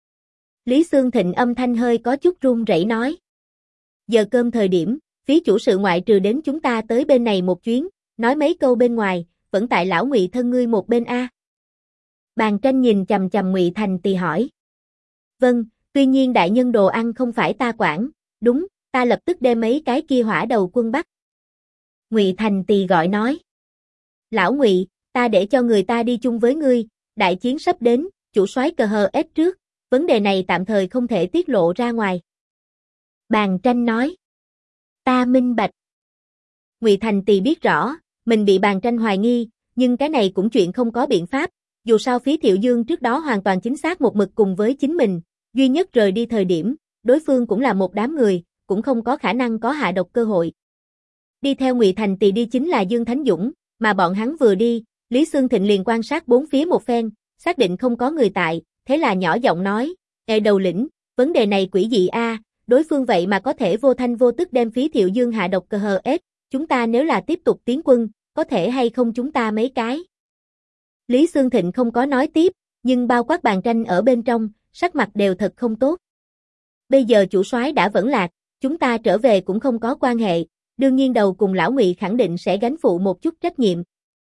Lý Xương Thịnh âm thanh hơi có chút run rẩy nói. Giờ cơm thời điểm, Phí chủ sự ngoại trừ đến chúng ta tới bên này một chuyến, nói mấy câu bên ngoài, vẫn tại lão Ngụy thân ngươi một bên a. Bàn tranh nhìn chằm chằm Ngụy Thành Tỳ hỏi. Vâng, tuy nhiên đại nhân đồ ăn không phải ta quản, đúng, ta lập tức đem mấy cái kia hỏa đầu quân bắt. Ngụy Thành Tỳ gọi nói. Lão Ngụy, ta để cho người ta đi chung với ngươi, đại chiến sắp đến, chủ soái cờ hờ ết trước, vấn đề này tạm thời không thể tiết lộ ra ngoài. Bàn tranh nói. Ta minh bạch. Ngụy Thành Tỳ biết rõ, mình bị bàn tranh hoài nghi, nhưng cái này cũng chuyện không có biện pháp, dù sao Phí Thiệu Dương trước đó hoàn toàn chính xác một mực cùng với chính mình, duy nhất rời đi thời điểm, đối phương cũng là một đám người, cũng không có khả năng có hạ độc cơ hội. Đi theo Ngụy Thành Tỳ đi chính là Dương Thánh Dũng, mà bọn hắn vừa đi, Lý Xương Thịnh liền quan sát bốn phía một phen, xác định không có người tại, thế là nhỏ giọng nói, "Ê đầu lĩnh, vấn đề này quỷ dị a, đối phương vậy mà có thể vô thanh vô tức đem Phí Thiệu Dương hạ độc cơ hờ ết, chúng ta nếu là tiếp tục tiến quân, có thể hay không chúng ta mấy cái?" Lý Xương Thịnh không có nói tiếp, nhưng bao quát bàn tranh ở bên trong, sắc mặt đều thật không tốt. Bây giờ chủ soái đã vẫn lạc, chúng ta trở về cũng không có quan hệ, đương nhiên đầu cùng lão Ngụy khẳng định sẽ gánh phụ một chút trách nhiệm.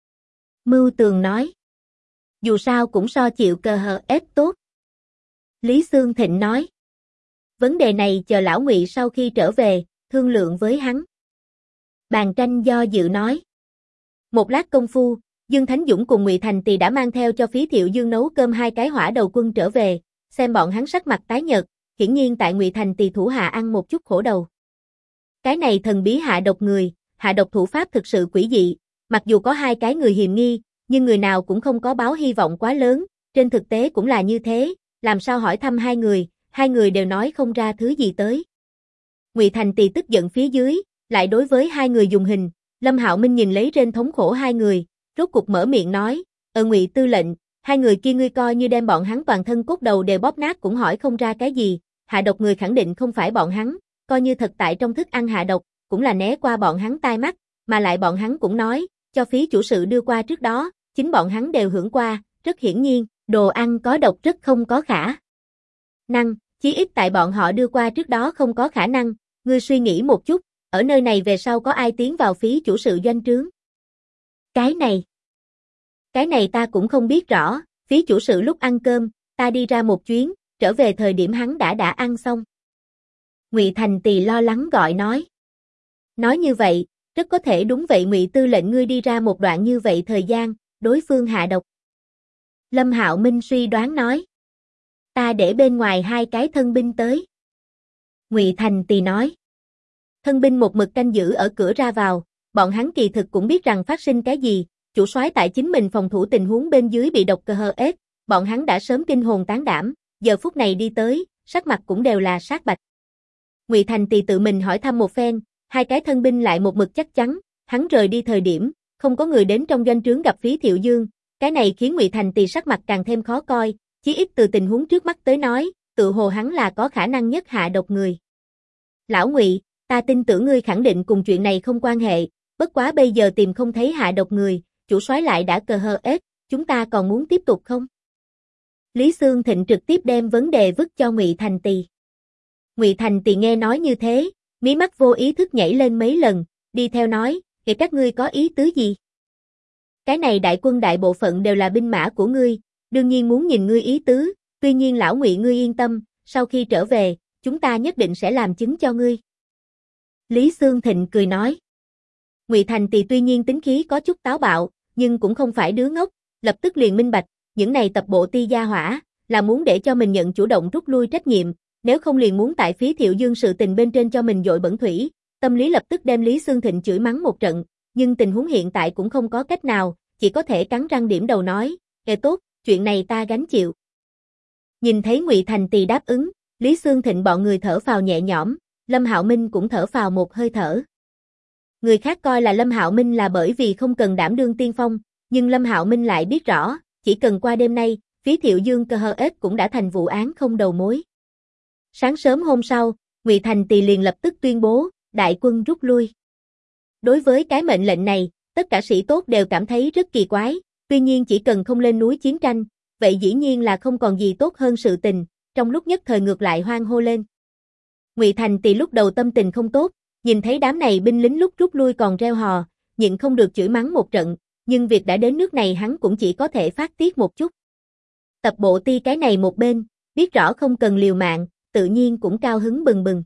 Mưu Tường nói. Dù sao cũng so chịu cờ hờ ết tốt. Lý Xương Thịnh nói. Vấn đề này chờ lão Ngụy sau khi trở về, thương lượng với hắn. Bàn Tranh do dự nói. Một lát công phu, Dương Thánh Dũng cùng Ngụy Thành Tỳ đã mang theo cho Phí Thiệu Dương nấu cơm 2 cái hỏa đầu quân trở về, xem bọn hắn sắc mặt tái nhợt, hiển nhiên tại Ngụy Thành Tỳ thủ hạ ăn một chút khổ đầu. Cái này thần bí hạ độc người, hạ độc thủ pháp thực sự quỷ dị, mặc dù có 2 cái người hiềm nghi, nhưng người nào cũng không có báo hy vọng quá lớn, trên thực tế cũng là như thế, làm sao hỏi thăm 2 người đều nói không ra thứ gì tới. Ngụy Thành Tỳ tức giận phía dưới, lại đối với 2 người dùng hình, Lâm Hạo Minh nhìn lấy trên thống khổ 2 người, rốt cục mở miệng nói, Ngụy tư lệnh, 2 người kia ngươi coi như đem bọn hắn toàn thân cốt đầu đều bóp nát cũng hỏi không ra cái gì, hạ độc người khẳng định không phải bọn hắn, coi như thật tại trong thức ăn hạ độc, cũng là né qua bọn hắn tai mắt, mà lại bọn hắn cũng nói, cho Phí chủ sự đưa qua trước đó, chính bọn hắn đều hưởng qua, rất hiển nhiên, đồ ăn có độc rất không có khả năng, chí ít tại bọn họ đưa qua trước đó không có khả năng, ngươi suy nghĩ một chút, ở nơi này về sau có ai tiến vào Phí chủ sự doanh trướng? Cái này ta cũng không biết rõ, Phí chủ sự lúc ăn cơm, ta đi ra một chuyến, trở về thời điểm hắn đã ăn xong. Ngụy Thành Tỳ lo lắng gọi nói. Nói như vậy, rất có thể đúng vậy Ngụy tư lệnh ngươi đi ra một đoạn như vậy thời gian, đối phương hạ độc. Lâm Hạo Minh suy đoán nói. Ta để bên ngoài 2 cái thân binh tới. Ngụy Thành Tỳ nói. Thân binh một mực canh giữ ở cửa ra vào, bọn hắn kỳ thực cũng biết rằng phát sinh cái gì, chủ soái tại chính mình phòng thủ tình huống bên dưới bị độc CHS, bọn hắn đã sớm kinh hồn tán đảm, giờ phút này đi tới, sắc mặt cũng đều là sát bạch. Ngụy Thành Tỳ tự mình hỏi thăm một phen, 2 cái thân binh lại một mực chắc chắn, hắn rời đi thời điểm, không có người đến trong doanh trướng gặp Phí Thiệu Dương, cái này khiến Ngụy Thành Tỳ sắc mặt càng thêm khó coi, chí ít từ tình huống trước mắt tới nói, tự hồ hắn là có khả năng nhất hạ độc người. Lão Ngụy, ta tin tưởng ngươi khẳng định cùng chuyện này không quan hệ, bất quá bây giờ tìm không thấy hạ độc người, chủ soái lại đã CHS, chúng ta còn muốn tiếp tục không? Lý Xương Thịnh trực tiếp đem vấn đề vứt cho Ngụy Thành Tỳ. Ngụy Thành Tỳ nghe nói như thế, mí mắt vô ý thức nhảy lên mấy lần, đi theo nói, vậy các ngươi có ý tứ gì? Cái này đại quân đại bộ phận đều là binh mã của ngươi, đương nhiên muốn nhìn ngươi ý tứ, tuy nhiên lão Ngụy ngươi yên tâm, sau khi trở về, chúng ta nhất định sẽ làm chứng cho ngươi. Lý Xương Thịnh cười nói. Ngụy Thành Tỳ tuy nhiên tính khí có chút táo bạo, nhưng cũng không phải đứa ngốc, lập tức liền minh bạch, những này tập bộ ti gia hỏa, là muốn để cho mình nhận chủ động rút lui trách nhiệm, nếu không liền muốn tại Phí Thiệu Dương sự tình bên trên cho mình dội bẩn thủy, tâm lý lập tức đem Lý Xương Thịnh chửi mắng một trận, nhưng tình huống hiện tại cũng không có cách nào, chỉ có thể cắn răng điểm đầu nói, tốt, chuyện này ta gánh chịu. Nhìn thấy Ngụy Thành Tỳ đáp ứng, Lý Xương Thịnh bọn người thở phào nhẹ nhõm, Lâm Hạo Minh cũng thở phào một hơi thở. Người khác coi là Lâm Hạo Minh là bởi vì không cần đảm đương tiên phong, nhưng Lâm Hạo Minh lại biết rõ, chỉ cần qua đêm nay, Phí Thiệu Dương CHS cũng đã thành vụ án không đầu mối. Sáng sớm hôm sau, Ngụy Thành Tỳ liền lập tức tuyên bố, đại quân rút lui. Đối với cái mệnh lệnh này, tất cả sĩ tốt đều cảm thấy rất kỳ quái, tuy nhiên chỉ cần không lên núi chiến tranh, vậy dĩ nhiên là không còn gì tốt hơn sự tình, trong lúc nhất thời ngược lại hoan hô lên. Ngụy Thành Tỳ lúc đầu tâm tình không tốt, nhìn thấy đám này binh lính lúc rút lui còn reo hò, nhịn không được chửi mắng một trận, nhưng việc đã đến nước này hắn cũng chỉ có thể phát tiết một chút. Tập bộ ti cái này một bên, biết rõ không cần liều mạng, tự nhiên cũng cao hứng bừng bừng.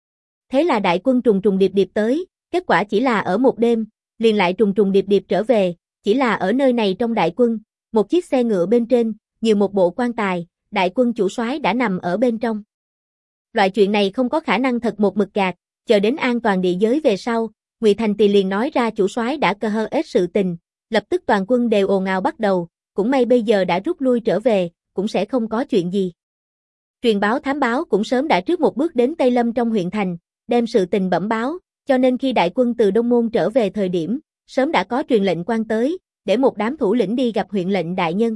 Thế là đại quân trùng trùng điệp điệp tới, kết quả chỉ là ở một đêm, liền lại trùng trùng điệp điệp trở về, chỉ là ở nơi này trong đại quân, một chiếc xe ngựa bên trên, nhiều một bộ quan tài, đại quân chủ soái đã nằm ở bên trong. Loại chuyện này không có khả năng thật một mực gạt, chờ đến an toàn địa giới về sau, Ngụy Thành Tỳ liền nói ra chủ soái đã CHS sự tình, lập tức toàn quân đều ồn ào bắt đầu, cũng may bây giờ đã rút lui trở về, cũng sẽ không có chuyện gì. Truyền báo thám báo cũng sớm đã trước một bước đến Tây Lâm trong huyện thành, đem sự tình bẩm báo, cho nên khi đại quân từ Đông Môn trở về thời điểm, sớm đã có truyền lệnh quan tới, để một đám thủ lĩnh đi gặp huyện lệnh đại nhân.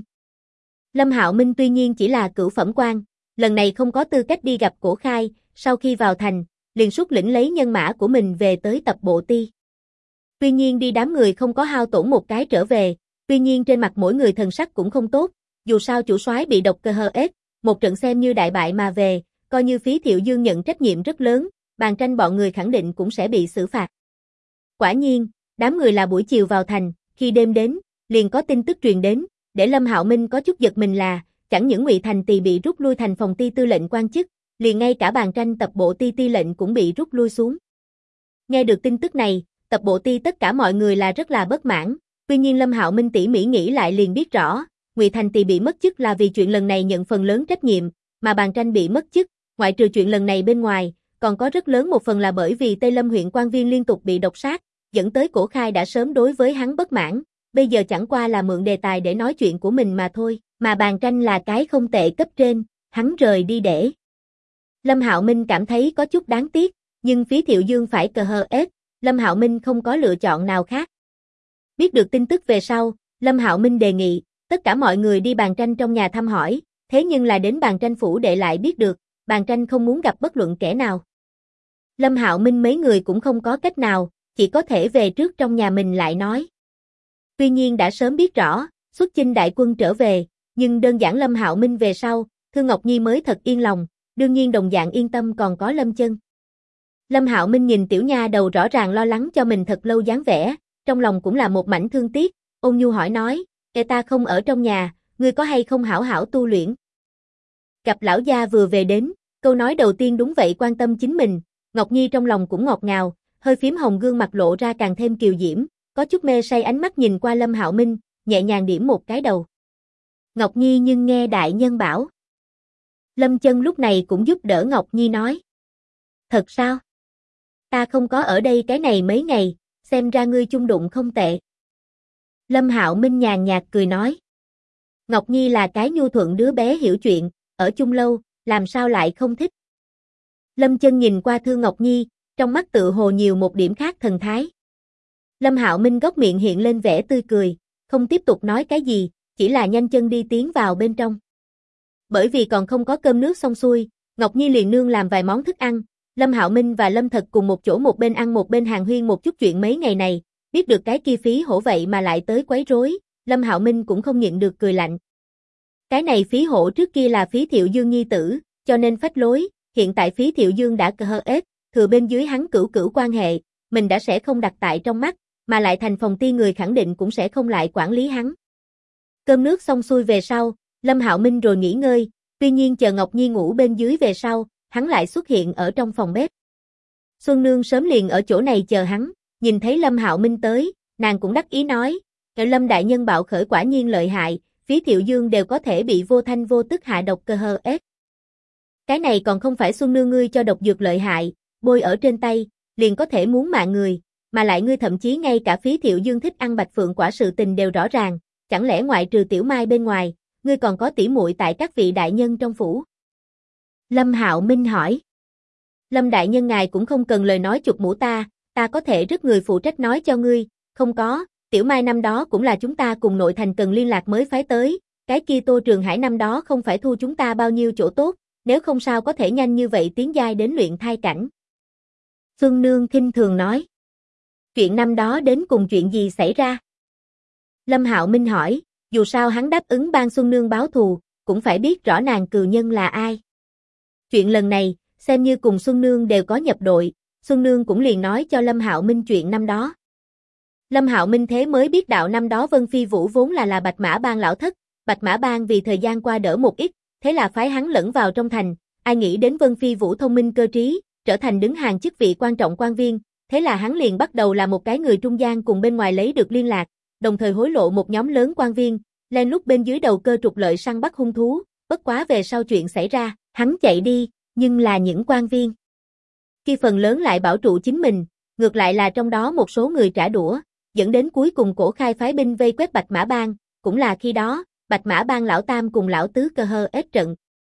Lâm Hạo Minh tuy nhiên chỉ là cửu phẩm quan, lần này không có tư cách đi gặp Cổ Khai, sau khi vào thành, liền xuất lĩnh lấy nhân mã của mình về tới tập bộ ti. Tuy nhiên đi đám người không có hao tổn một cái trở về, tuy nhiên trên mặt mỗi người thần sắc cũng không tốt, dù sao chủ soái bị độc CHS, một trận xem như đại bại mà về, coi như Phí Thiệu Dương nhận trách nhiệm rất lớn, Bàn Tranh bọn người khẳng định cũng sẽ bị xử phạt. Quả nhiên, đám người là buổi chiều vào thành, khi đêm đến, liền có tin tức truyền đến, để Lâm Hạo Minh có chút giật mình là, chẳng những Ngụy Thành Tỳ bị rút lui thành phòng ti tư lệnh quan chức, liền ngay cả Bàn Tranh tập bộ ti lệnh cũng bị rút lui xuống. Nghe được tin tức này, tập bộ ti tất cả mọi người là rất là bất mãn. Tuy nhiên Lâm Hạo Minh tỉ mỉ nghĩ lại liền biết rõ, Ngụy Thành Tỳ bị mất chức là vì chuyện lần này nhận phần lớn trách nhiệm, mà Bàn Tranh bị mất chức, ngoại trừ chuyện lần này bên ngoài, còn có rất lớn một phần là bởi vì Tây Lâm huyện quan viên liên tục bị độc sát, dẫn tới Cổ Khai đã sớm đối với hắn bất mãn, bây giờ chẳng qua là mượn đề tài để nói chuyện của mình mà thôi, mà Bàn Tranh là cái không tệ cấp trên, hắn rời đi để. Lâm Hạo Minh cảm thấy có chút đáng tiếc, nhưng Phí Thiệu Dương phải cờ hờ ết, Lâm Hạo Minh không có lựa chọn nào khác. Biết được tin tức về sau, Lâm Hạo Minh đề nghị, tất cả mọi người đi Bàn Tranh trong nhà thăm hỏi, thế nhưng là đến Bàn Tranh phủ đệ lại biết được, Bàn Tranh không muốn gặp bất luận kẻ nào. Lâm Hạo Minh mấy người cũng không có cách nào, chỉ có thể về trước trong nhà mình lại nói. Tuy nhiên đã sớm biết rõ, xuất chinh đại quân trở về, nhưng đơn giản Lâm Hạo Minh về sau, Thương Ngọc Nhi mới thật yên lòng, đương nhiên đồng dạng yên tâm còn có Lâm Chân. Lâm Hạo Minh nhìn tiểu nha đầu rõ ràng lo lắng cho mình thật lâu dáng vẻ, trong lòng cũng là một mảnh thương tiếc, ôn nhu hỏi nói, ta không ở trong nhà, ngươi có hay không hảo hảo tu luyện? Gặp lão gia vừa về đến, câu nói đầu tiên đúng vậy quan tâm chính mình, Ngọc Nhi trong lòng cũng ngọt ngào, hơi phím hồng gương mặt lộ ra càng thêm kiều diễm, có chút mê say ánh mắt nhìn qua Lâm Hạo Minh, nhẹ nhàng điểm một cái đầu. Ngọc Nhi nhưng nghe đại nhân bảo. Lâm Chân lúc này cũng giúp đỡ Ngọc Nhi nói. Thật sao? Ta không có ở đây cái này mấy ngày, xem ra ngươi chung đụng không tệ. Lâm Hạo Minh nhàn nhạt cười nói. Ngọc Nhi là cái nhu thuận đứa bé hiểu chuyện, ở chung lâu, làm sao lại không thích. Lâm Chân nhìn qua Thương Ngọc Nhi, trong mắt tự hồ nhiều một điểm khác thần thái. Lâm Hạo Minh góc miệng hiện lên vẻ tươi cười, không tiếp tục nói cái gì, chỉ là nhanh chân đi tiến vào bên trong. Bởi vì còn không có cơm nước xong xuôi, Ngọc Nhi liền nương làm vài món thức ăn, Lâm Hạo Minh và Lâm Thật cùng một chỗ một bên ăn một bên hàn huyên một chút chuyện mấy ngày này, biết được cái kia Phí Hổ vậy mà lại tới quấy rối, Lâm Hạo Minh cũng không nhịn được cười lạnh. Cái này Phí Hổ trước kia là Phí Thiệu Dương nhi tử, cho nên phách lối, hiện tại Phí Thiệu Dương đã cờ hờ ết, thừa bên dưới hắn cửu cửu quan hệ, mình đã sẽ không đặt tại trong mắt, mà lại thành phòng ti người khẳng định cũng sẽ không lại quản lý hắn. Cơm nước xong xuôi về sau, Lâm Hạo Minh rồi nghỉ ngơi, tuy nhiên chờ Ngọc Nhi ngủ bên dưới về sau, hắn lại xuất hiện ở trong phòng bếp. Xuân Nương sớm liền ở chỗ này chờ hắn, nhìn thấy Lâm Hạo Minh tới, nàng cũng đắc ý nói, Lâm đại nhân bạo khởi quả nhiên lợi hại, Phí Thiệu Dương đều có thể bị vô thanh vô tức hạ độc cơ hờ ết. Cái này còn không phải Xuân Nương ngươi cho độc dược lợi hại, bôi ở trên tay, liền có thể muốn mạng người, mà lại ngươi thậm chí ngay cả Phí Thiệu Dương thích ăn bạch phượng quả sự tình đều rõ ràng, chẳng lẽ ngoại trừ Tiểu Mai bên ngoài, ngươi còn có tỉ muội tại các vị đại nhân trong phủ? Lâm Hạo Minh hỏi. Lâm đại nhân ngài cũng không cần lời nói chụp mũ ta có thể rất người phụ trách nói cho ngươi, không có, Tiểu Mai năm đó cũng là chúng ta cùng nội thành cần liên lạc mới phái tới, cái kia Tô Trường Hải năm đó không phải thu chúng ta bao nhiêu chỗ tốt, nếu không sao có thể nhanh như vậy tiến giai đến luyện thai cảnh. Xuân Nương khinh thường nói. Chuyện năm đó đến cùng chuyện gì xảy ra? Lâm Hạo Minh hỏi, dù sao hắn đáp ứng ban Xuân Nương báo thù, cũng phải biết rõ nàng cừu nhân là ai. Chuyện lần này, xem như cùng Xuân Nương đều có nhập đội, Xuân Nương cũng liền nói cho Lâm Hạo Minh chuyện năm đó. Lâm Hạo Minh thế mới biết đạo năm đó Vân Phi Vũ vốn là Bạch Mã Bang lão thất, Bạch Mã Bang vì thời gian qua đỡ một ít, thế là phái hắn lẫn vào trong thành, ai nghĩ đến Vân Phi Vũ thông minh cơ trí, trở thành đứng hàng chức vị quan trọng quan viên, thế là hắn liền bắt đầu là một cái người trung gian cùng bên ngoài lấy được liên lạc, đồng thời hối lộ một nhóm lớn quan viên, len lút bên dưới đầu cơ trục lợi săn bắt hung thú, bất quá về sau chuyện xảy ra, hắn chạy đi, nhưng là những quan viên kia phần lớn lại bảo trụ chính mình, ngược lại là trong đó một số người trả đũa, dẫn đến cuối cùng Cổ Khai phái binh vây quét Bạch Mã Bang, cũng là khi đó, Bạch Mã Bang lão tam cùng lão tứ cơ hờ ết trận.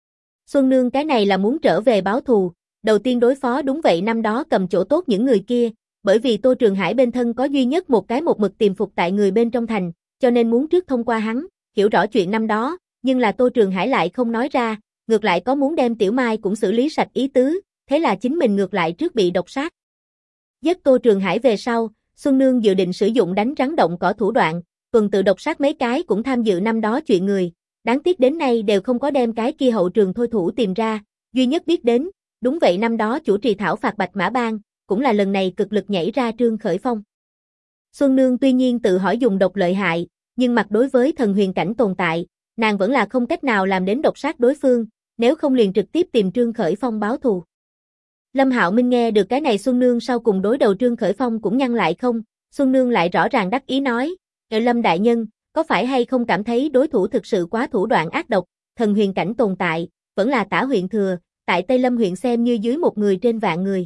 Xuân Nương cái này là muốn trở về báo thù, đầu tiên đối phó đúng vậy năm đó cầm chỗ tốt những người kia, bởi vì Tô Trường Hải bên thân có duy nhất một cái một mực tiềm phục tại người bên trong thành, cho nên muốn trước thông qua hắn, hiểu rõ chuyện năm đó, nhưng là Tô Trường Hải lại không nói ra, ngược lại có muốn đem Tiểu Mai cũng xử lý sạch ý tứ, thế là chính mình ngược lại trước bị độc sát. Giết Tô Trường Hải về sau, Xuân Nương dự định sử dụng đánh rắn động cỏ thủ đoạn, tuần tự độc sát mấy cái cũng tham dự năm đó chuyện người, đáng tiếc đến nay đều không có đem cái kia hậu trường thôi thủ tìm ra, duy nhất biết đến, đúng vậy năm đó chủ trì thảo phạt Bạch Mã Bang, cũng là lần này cực lực nhảy ra Trương Khởi Phong. Xuân Nương tuy nhiên tự hỏi dùng độc lợi hại, nhưng mặt đối với thần huyền cảnh tồn tại, nàng vẫn là không cách nào làm đến độc sát đối phương, nếu không liền trực tiếp tìm Trương Khởi Phong báo thù. Lâm Hạo Minh nghe được cái này Xuân Nương sau cùng đối đầu Trương Khởi Phong cũng nhăn lại không, Xuân Nương lại rõ ràng đắc ý nói, Lâm đại nhân, có phải hay không cảm thấy đối thủ thực sự quá thủ đoạn ác độc, thần huyền cảnh tồn tại, vẫn là Tả huyện thừa, tại Tây Lâm huyện xem như dưới một người trên vạn người.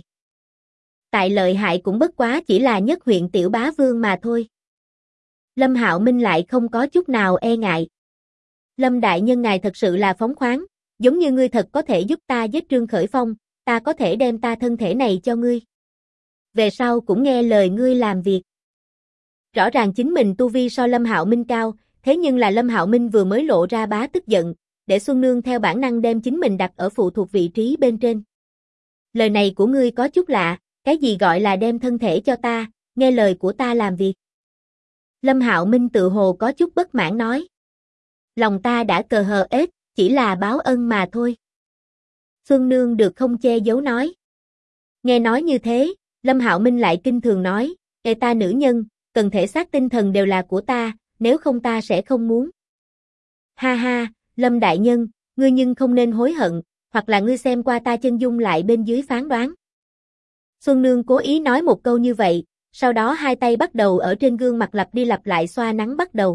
Tại lợi hại cũng bất quá chỉ là nhất huyện tiểu bá vương mà thôi. Lâm Hạo Minh lại không có chút nào e ngại. Lâm đại nhân ngài thật sự là phóng khoáng, giống như ngươi thật có thể giúp ta giết Trương Khởi Phong, ta có thể đem ta thân thể này cho ngươi. Về sau cũng nghe lời ngươi làm việc. Rõ ràng chính mình tu vi so Lâm Hạo Minh cao, thế nhưng là Lâm Hạo Minh vừa mới lộ ra bá tức giận, để Xuân Nương theo bản năng đem chính mình đặt ở phụ thuộc vị trí bên trên. Lời này của ngươi có chút lạ, cái gì gọi là đem thân thể cho ta, nghe lời của ta làm việc. Lâm Hạo Minh tự hồ có chút bất mãn nói. Lòng ta đã cờ hờ ết, chỉ là báo ân mà thôi. Xuân Nương được không che giấu nói. Nghe nói như thế, Lâm Hạo Minh lại kinh thường nói, ta nữ nhân, cần thể xác tinh thần đều là của ta, nếu không ta sẽ không muốn. Ha ha, Lâm đại nhân, ngươi nhưng không nên hối hận, hoặc là ngươi xem qua ta chân dung lại bên dưới phán đoán. Xuân Nương cố ý nói một câu như vậy, sau đó hai tay bắt đầu ở trên gương mặt lặp đi lặp lại xoa nắng bắt đầu.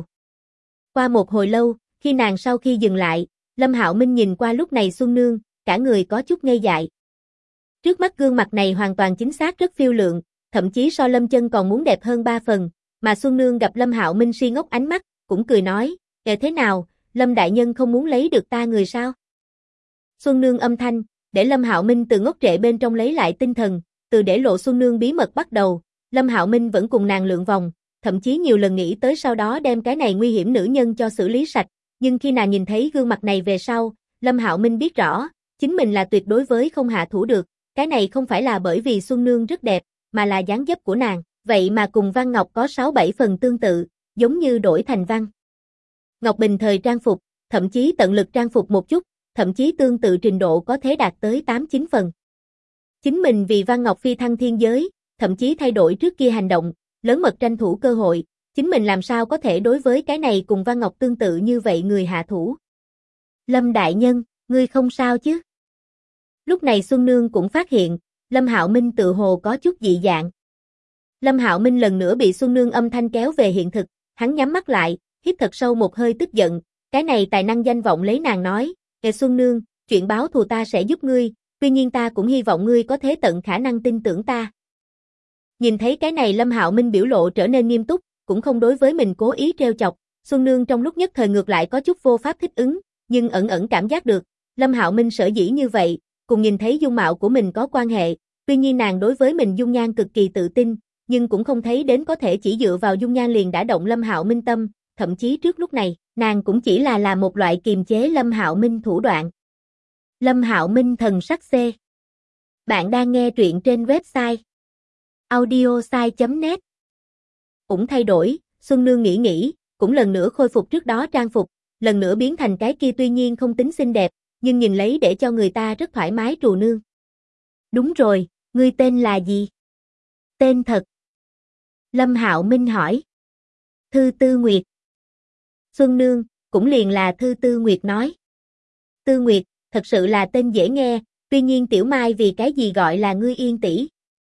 Qua một hồi lâu, khi nàng sau khi dừng lại, Lâm Hạo Minh nhìn qua lúc này Xuân Nương, cả người có chút ngây dại. Trước mắt gương mặt này hoàn toàn chính xác rất phiêu lượng, thậm chí so Lâm Chân còn muốn đẹp hơn 3 phần, mà Xuân Nương gặp Lâm Hạo Minh si ngốc ánh mắt, cũng cười nói, thế nào, Lâm đại nhân không muốn lấy được ta người sao? Xuân Nương âm thanh, để Lâm Hạo Minh từ ngốc trệ bên trong lấy lại tinh thần, từ để lộ Xuân Nương bí mật bắt đầu, Lâm Hạo Minh vẫn cùng nàng lượn vòng, thậm chí nhiều lần nghĩ tới sau đó đem cái này nguy hiểm nữ nhân cho xử lý sạch, nhưng khi nàng nhìn thấy gương mặt này về sau, Lâm Hạo Minh biết rõ, chính mình là tuyệt đối với không hạ thủ được, cái này không phải là bởi vì Xuân Nương rất đẹp, mà là dáng dấp của nàng, vậy mà cùng Văn Ngọc có 6-7 phần tương tự, giống như đổi thành Văn Ngọc bình thời trang phục, thậm chí tận lực trang phục một chút, thậm chí tương tự trình độ có thể đạt tới 8-9 phần. Chính mình vì Văn Ngọc phi thăng thiên giới, thậm chí thay đổi trước kia hành động, lớn mật tranh thủ cơ hội, chính mình làm sao có thể đối với cái này cùng Văn Ngọc tương tự như vậy người hạ thủ. Lâm đại nhân, ngươi không sao chứ? Lúc này Xuân Nương cũng phát hiện, Lâm Hạo Minh tự hồ có chút dị dạng. Lâm Hạo Minh lần nữa bị Xuân Nương âm thanh kéo về hiện thực, hắn nhắm mắt lại, hít thật sâu một hơi tức giận, cái này tài năng danh vọng lấy nàng nói, Xuân Nương, chuyện báo thù ta sẽ giúp ngươi, tuy nhiên ta cũng hy vọng ngươi có thế tận khả năng tin tưởng ta. Nhìn thấy cái này Lâm Hạo Minh biểu lộ trở nên nghiêm túc, cũng không đối với mình cố ý trêu chọc, Xuân Nương trong lúc nhất thời ngược lại có chút vô pháp thích ứng, nhưng ẩn ẩn cảm giác được, Lâm Hạo Minh sở dĩ như vậy, cùng nhìn thấy dung mạo của mình có quan hệ, tuy nhiên nàng đối với mình dung nhan cực kỳ tự tin, nhưng cũng không thấy đến có thể chỉ dựa vào dung nhan liền đã động Lâm Hạo Minh tâm, thậm chí trước lúc này, nàng cũng chỉ là một loại kiềm chế Lâm Hạo Minh thủ đoạn. Lâm Hạo Minh thần sắc C. Bạn đang nghe truyện trên website audiosai.net. Cũng thay đổi, Xuân Nương nghĩ, cũng lần nữa khôi phục trước đó trang phục, lần nữa biến thành cái kia tuy nhiên không tính xinh đẹp, nhưng nhìn lấy để cho người ta rất thoải mái trù nương. Đúng rồi, ngươi tên là gì? Tên thật. Lâm Hạo Minh hỏi. Thư Tư Nguyệt. Xuân Nương, cũng liền là Thư Tư Nguyệt nói. Tư Nguyệt, thật sự là tên dễ nghe, tuy nhiên Tiểu Mai vì cái gì gọi là ngươi Yên tỷ?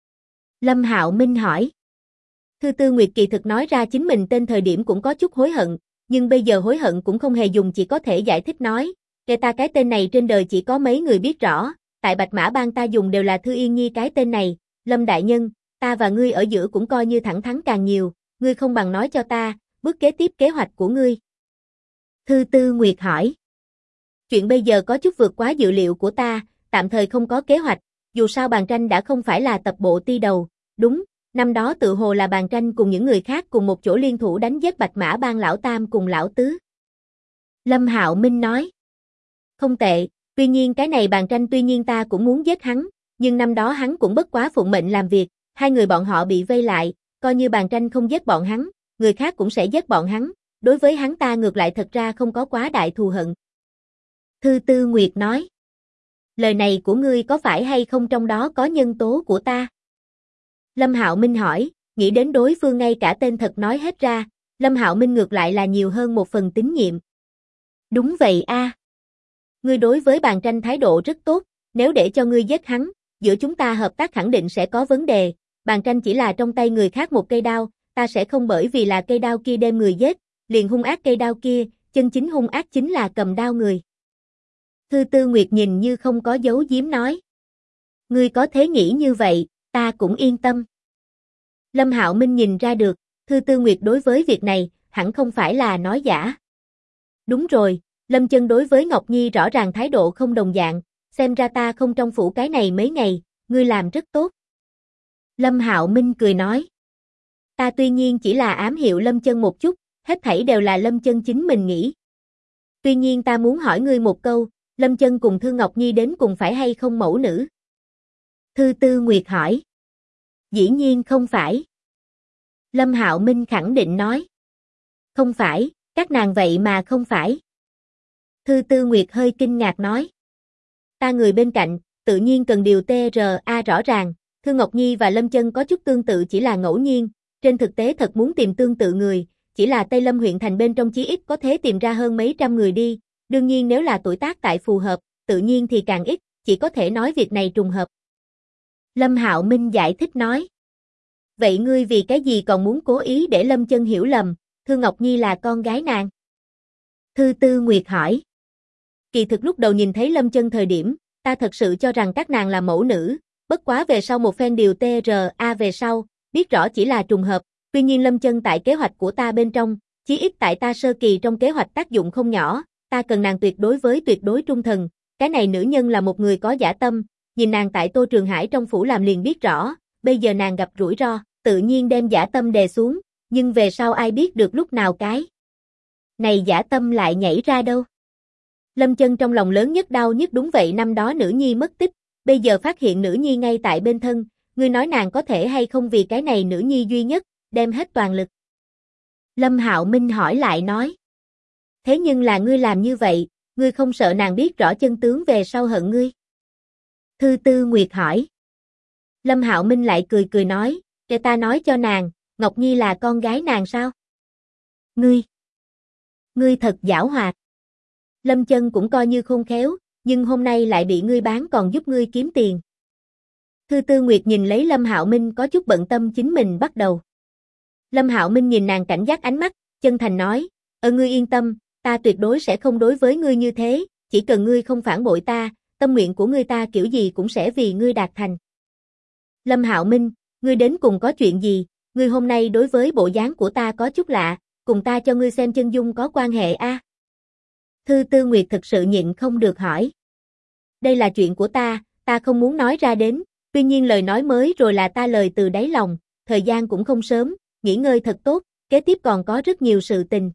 Lâm Hạo Minh hỏi. Thư Tư Nguyệt kỳ thực nói ra chính mình tên thời điểm cũng có chút hối hận, nhưng bây giờ hối hận cũng không hề dùng, chỉ có thể giải thích nói, ta cái tên này trên đời chỉ có mấy người biết rõ, tại Bạch Mã Bang ta dùng đều là Thư Yên Nhi cái tên này, Lâm đại nhân, ta và ngươi ở giữa cũng coi như thẳng thắn càng nhiều, ngươi không bằng nói cho ta, bước kế tiếp kế hoạch của ngươi. Thư Tư Nguyệt hỏi. Chuyện bây giờ có chút vượt quá dự liệu của ta, tạm thời không có kế hoạch, dù sao Bàn Tranh đã không phải là tập bộ ti đầu, đúng, năm đó tự hồ là Bàn Tranh cùng những người khác cùng một chỗ liên thủ đánh giết Bạch Mã Bang lão tam cùng lão tứ. Lâm Hạo Minh nói. Không tệ, tuy nhiên cái này Bàn Tranh tuy nhiên ta cũng muốn giết hắn, nhưng năm đó hắn cũng bất quá phụng mệnh làm việc, hai người bọn họ bị vây lại, coi như Bàn Tranh không giết bọn hắn, người khác cũng sẽ giết bọn hắn, đối với hắn ta ngược lại thật ra không có quá đại thù hận. Thư Tư Nguyệt nói. Lời này của ngươi có phải hay không trong đó có nhân tố của ta? Lâm Hạo Minh hỏi, nghĩ đến đối phương ngay cả tên thật nói hết ra, Lâm Hạo Minh ngược lại là nhiều hơn một phần tín nhiệm. Đúng vậy a. Ngươi đối với Bàn Tranh thái độ rất tốt, nếu để cho ngươi giết hắn, giữa chúng ta hợp tác khẳng định sẽ có vấn đề, bàn tranh chỉ là trong tay người khác một cây đao, ta sẽ không bởi vì là cây đao kia đem người giết, liền hung ác cây đao kia, chân chính hung ác chính là cầm đao người. Thư Tư Nguyệt nhìn như không có giấu giếm nói. Ngươi có thế nghĩ như vậy, ta cũng yên tâm. Lâm Hạo Minh nhìn ra được, Thư Tư Nguyệt đối với việc này, hẳn không phải là nói giả. Đúng rồi, Lâm Chân đối với Ngọc Nhi rõ ràng thái độ không đồng dạng, xem ra ta không trong phủ cái này mấy ngày, ngươi làm rất tốt. Lâm Hạo Minh cười nói. Ta tuy nhiên chỉ là ám hiệu Lâm Chân một chút, hết thảy đều là Lâm Chân chính mình nghĩ. Tuy nhiên ta muốn hỏi ngươi một câu, Lâm Chân cùng Thư Ngọc Nhi đến cùng phải hay không mẫu nữ? Thư Tư Nguyệt hỏi. Dĩ nhiên không phải. Lâm Hạo Minh khẳng định nói. Không phải, các nàng vậy mà không phải. Thư Tư Nguyệt hơi kinh ngạc nói. Ta người bên cạnh, tự nhiên cần điều TRA rõ ràng, Thư Ngọc Nhi và Lâm Chân có chút tương tự chỉ là ngẫu nhiên, trên thực tế thật muốn tìm tương tự người, chỉ là Tây Lâm huyện thành bên trong chí ít có thể tìm ra hơn mấy trăm người đi, đương nhiên nếu là tuổi tác tại phù hợp, tự nhiên thì càng ít, chỉ có thể nói việc này trùng hợp. Lâm Hạo Minh giải thích nói. Vậy ngươi vì cái gì còn muốn cố ý để Lâm Chân hiểu lầm, Thư Ngọc Nhi là con gái nàng? Thư Tư Nguyệt hỏi. Kỳ thực lúc đầu nhìn thấy Lâm Chân thời điểm, ta thật sự cho rằng các nàng là mẫu nữ, bất quá về sau một phen điều TRA về sau, biết rõ chỉ là trùng hợp, tuy nhiên Lâm Chân tại kế hoạch của ta bên trong, chí ít tại ta sơ kỳ trong kế hoạch tác dụng không nhỏ, ta cần nàng tuyệt đối trung thần, cái này nữ nhân là một người có dã tâm, nhìn nàng tại Tô Trường Hải trong phủ làm liền biết rõ, bây giờ nàng gặp rủi ro, tự nhiên đem dã tâm đè xuống, nhưng về sau ai biết được lúc nào cái này dã tâm lại nhảy ra đâu. Lâm Chân trong lòng lớn nhất đau nhất đúng vậy năm đó nữ nhi mất tích, bây giờ phát hiện nữ nhi ngay tại bên thân, ngươi nói nàng có thể hay không vì cái này nữ nhi duy nhất, đem hết toàn lực. Lâm Hạo Minh hỏi lại nói. Thế nhưng là ngươi làm như vậy, ngươi không sợ nàng biết rõ chân tướng về sau hận ngươi? Thư Tư Nguyệt hỏi. Lâm Hạo Minh lại cười cười nói, để ta nói cho nàng, Ngọc Nhi là con gái nàng sao? Ngươi thật giảo hoạt. Lâm Chân cũng coi như khôn khéo, nhưng hôm nay lại bị ngươi bán còn giúp ngươi kiếm tiền. Thư Tư Nguyệt nhìn lấy Lâm Hạo Minh có chút bận tâm chính mình bắt đầu. Lâm Hạo Minh nhìn nàng cảnh giác ánh mắt, chân thành nói, ngươi yên tâm, ta tuyệt đối sẽ không đối với ngươi như thế, chỉ cần ngươi không phản bội ta, tâm nguyện của ngươi ta kiểu gì cũng sẽ vì ngươi đạt thành. Lâm Hạo Minh, ngươi đến cùng có chuyện gì, ngươi hôm nay đối với bộ dáng của ta có chút lạ, cùng ta cho ngươi xem chân dung có quan hệ a? Thư Tư Nguyệt thực sự nhịn không được hỏi. Đây là chuyện của ta không muốn nói ra đến, tuy nhiên lời nói mới rồi là ta lời từ đáy lòng, thời gian cũng không sớm, nghỉ ngơi thật tốt, kế tiếp còn có rất nhiều sự tình.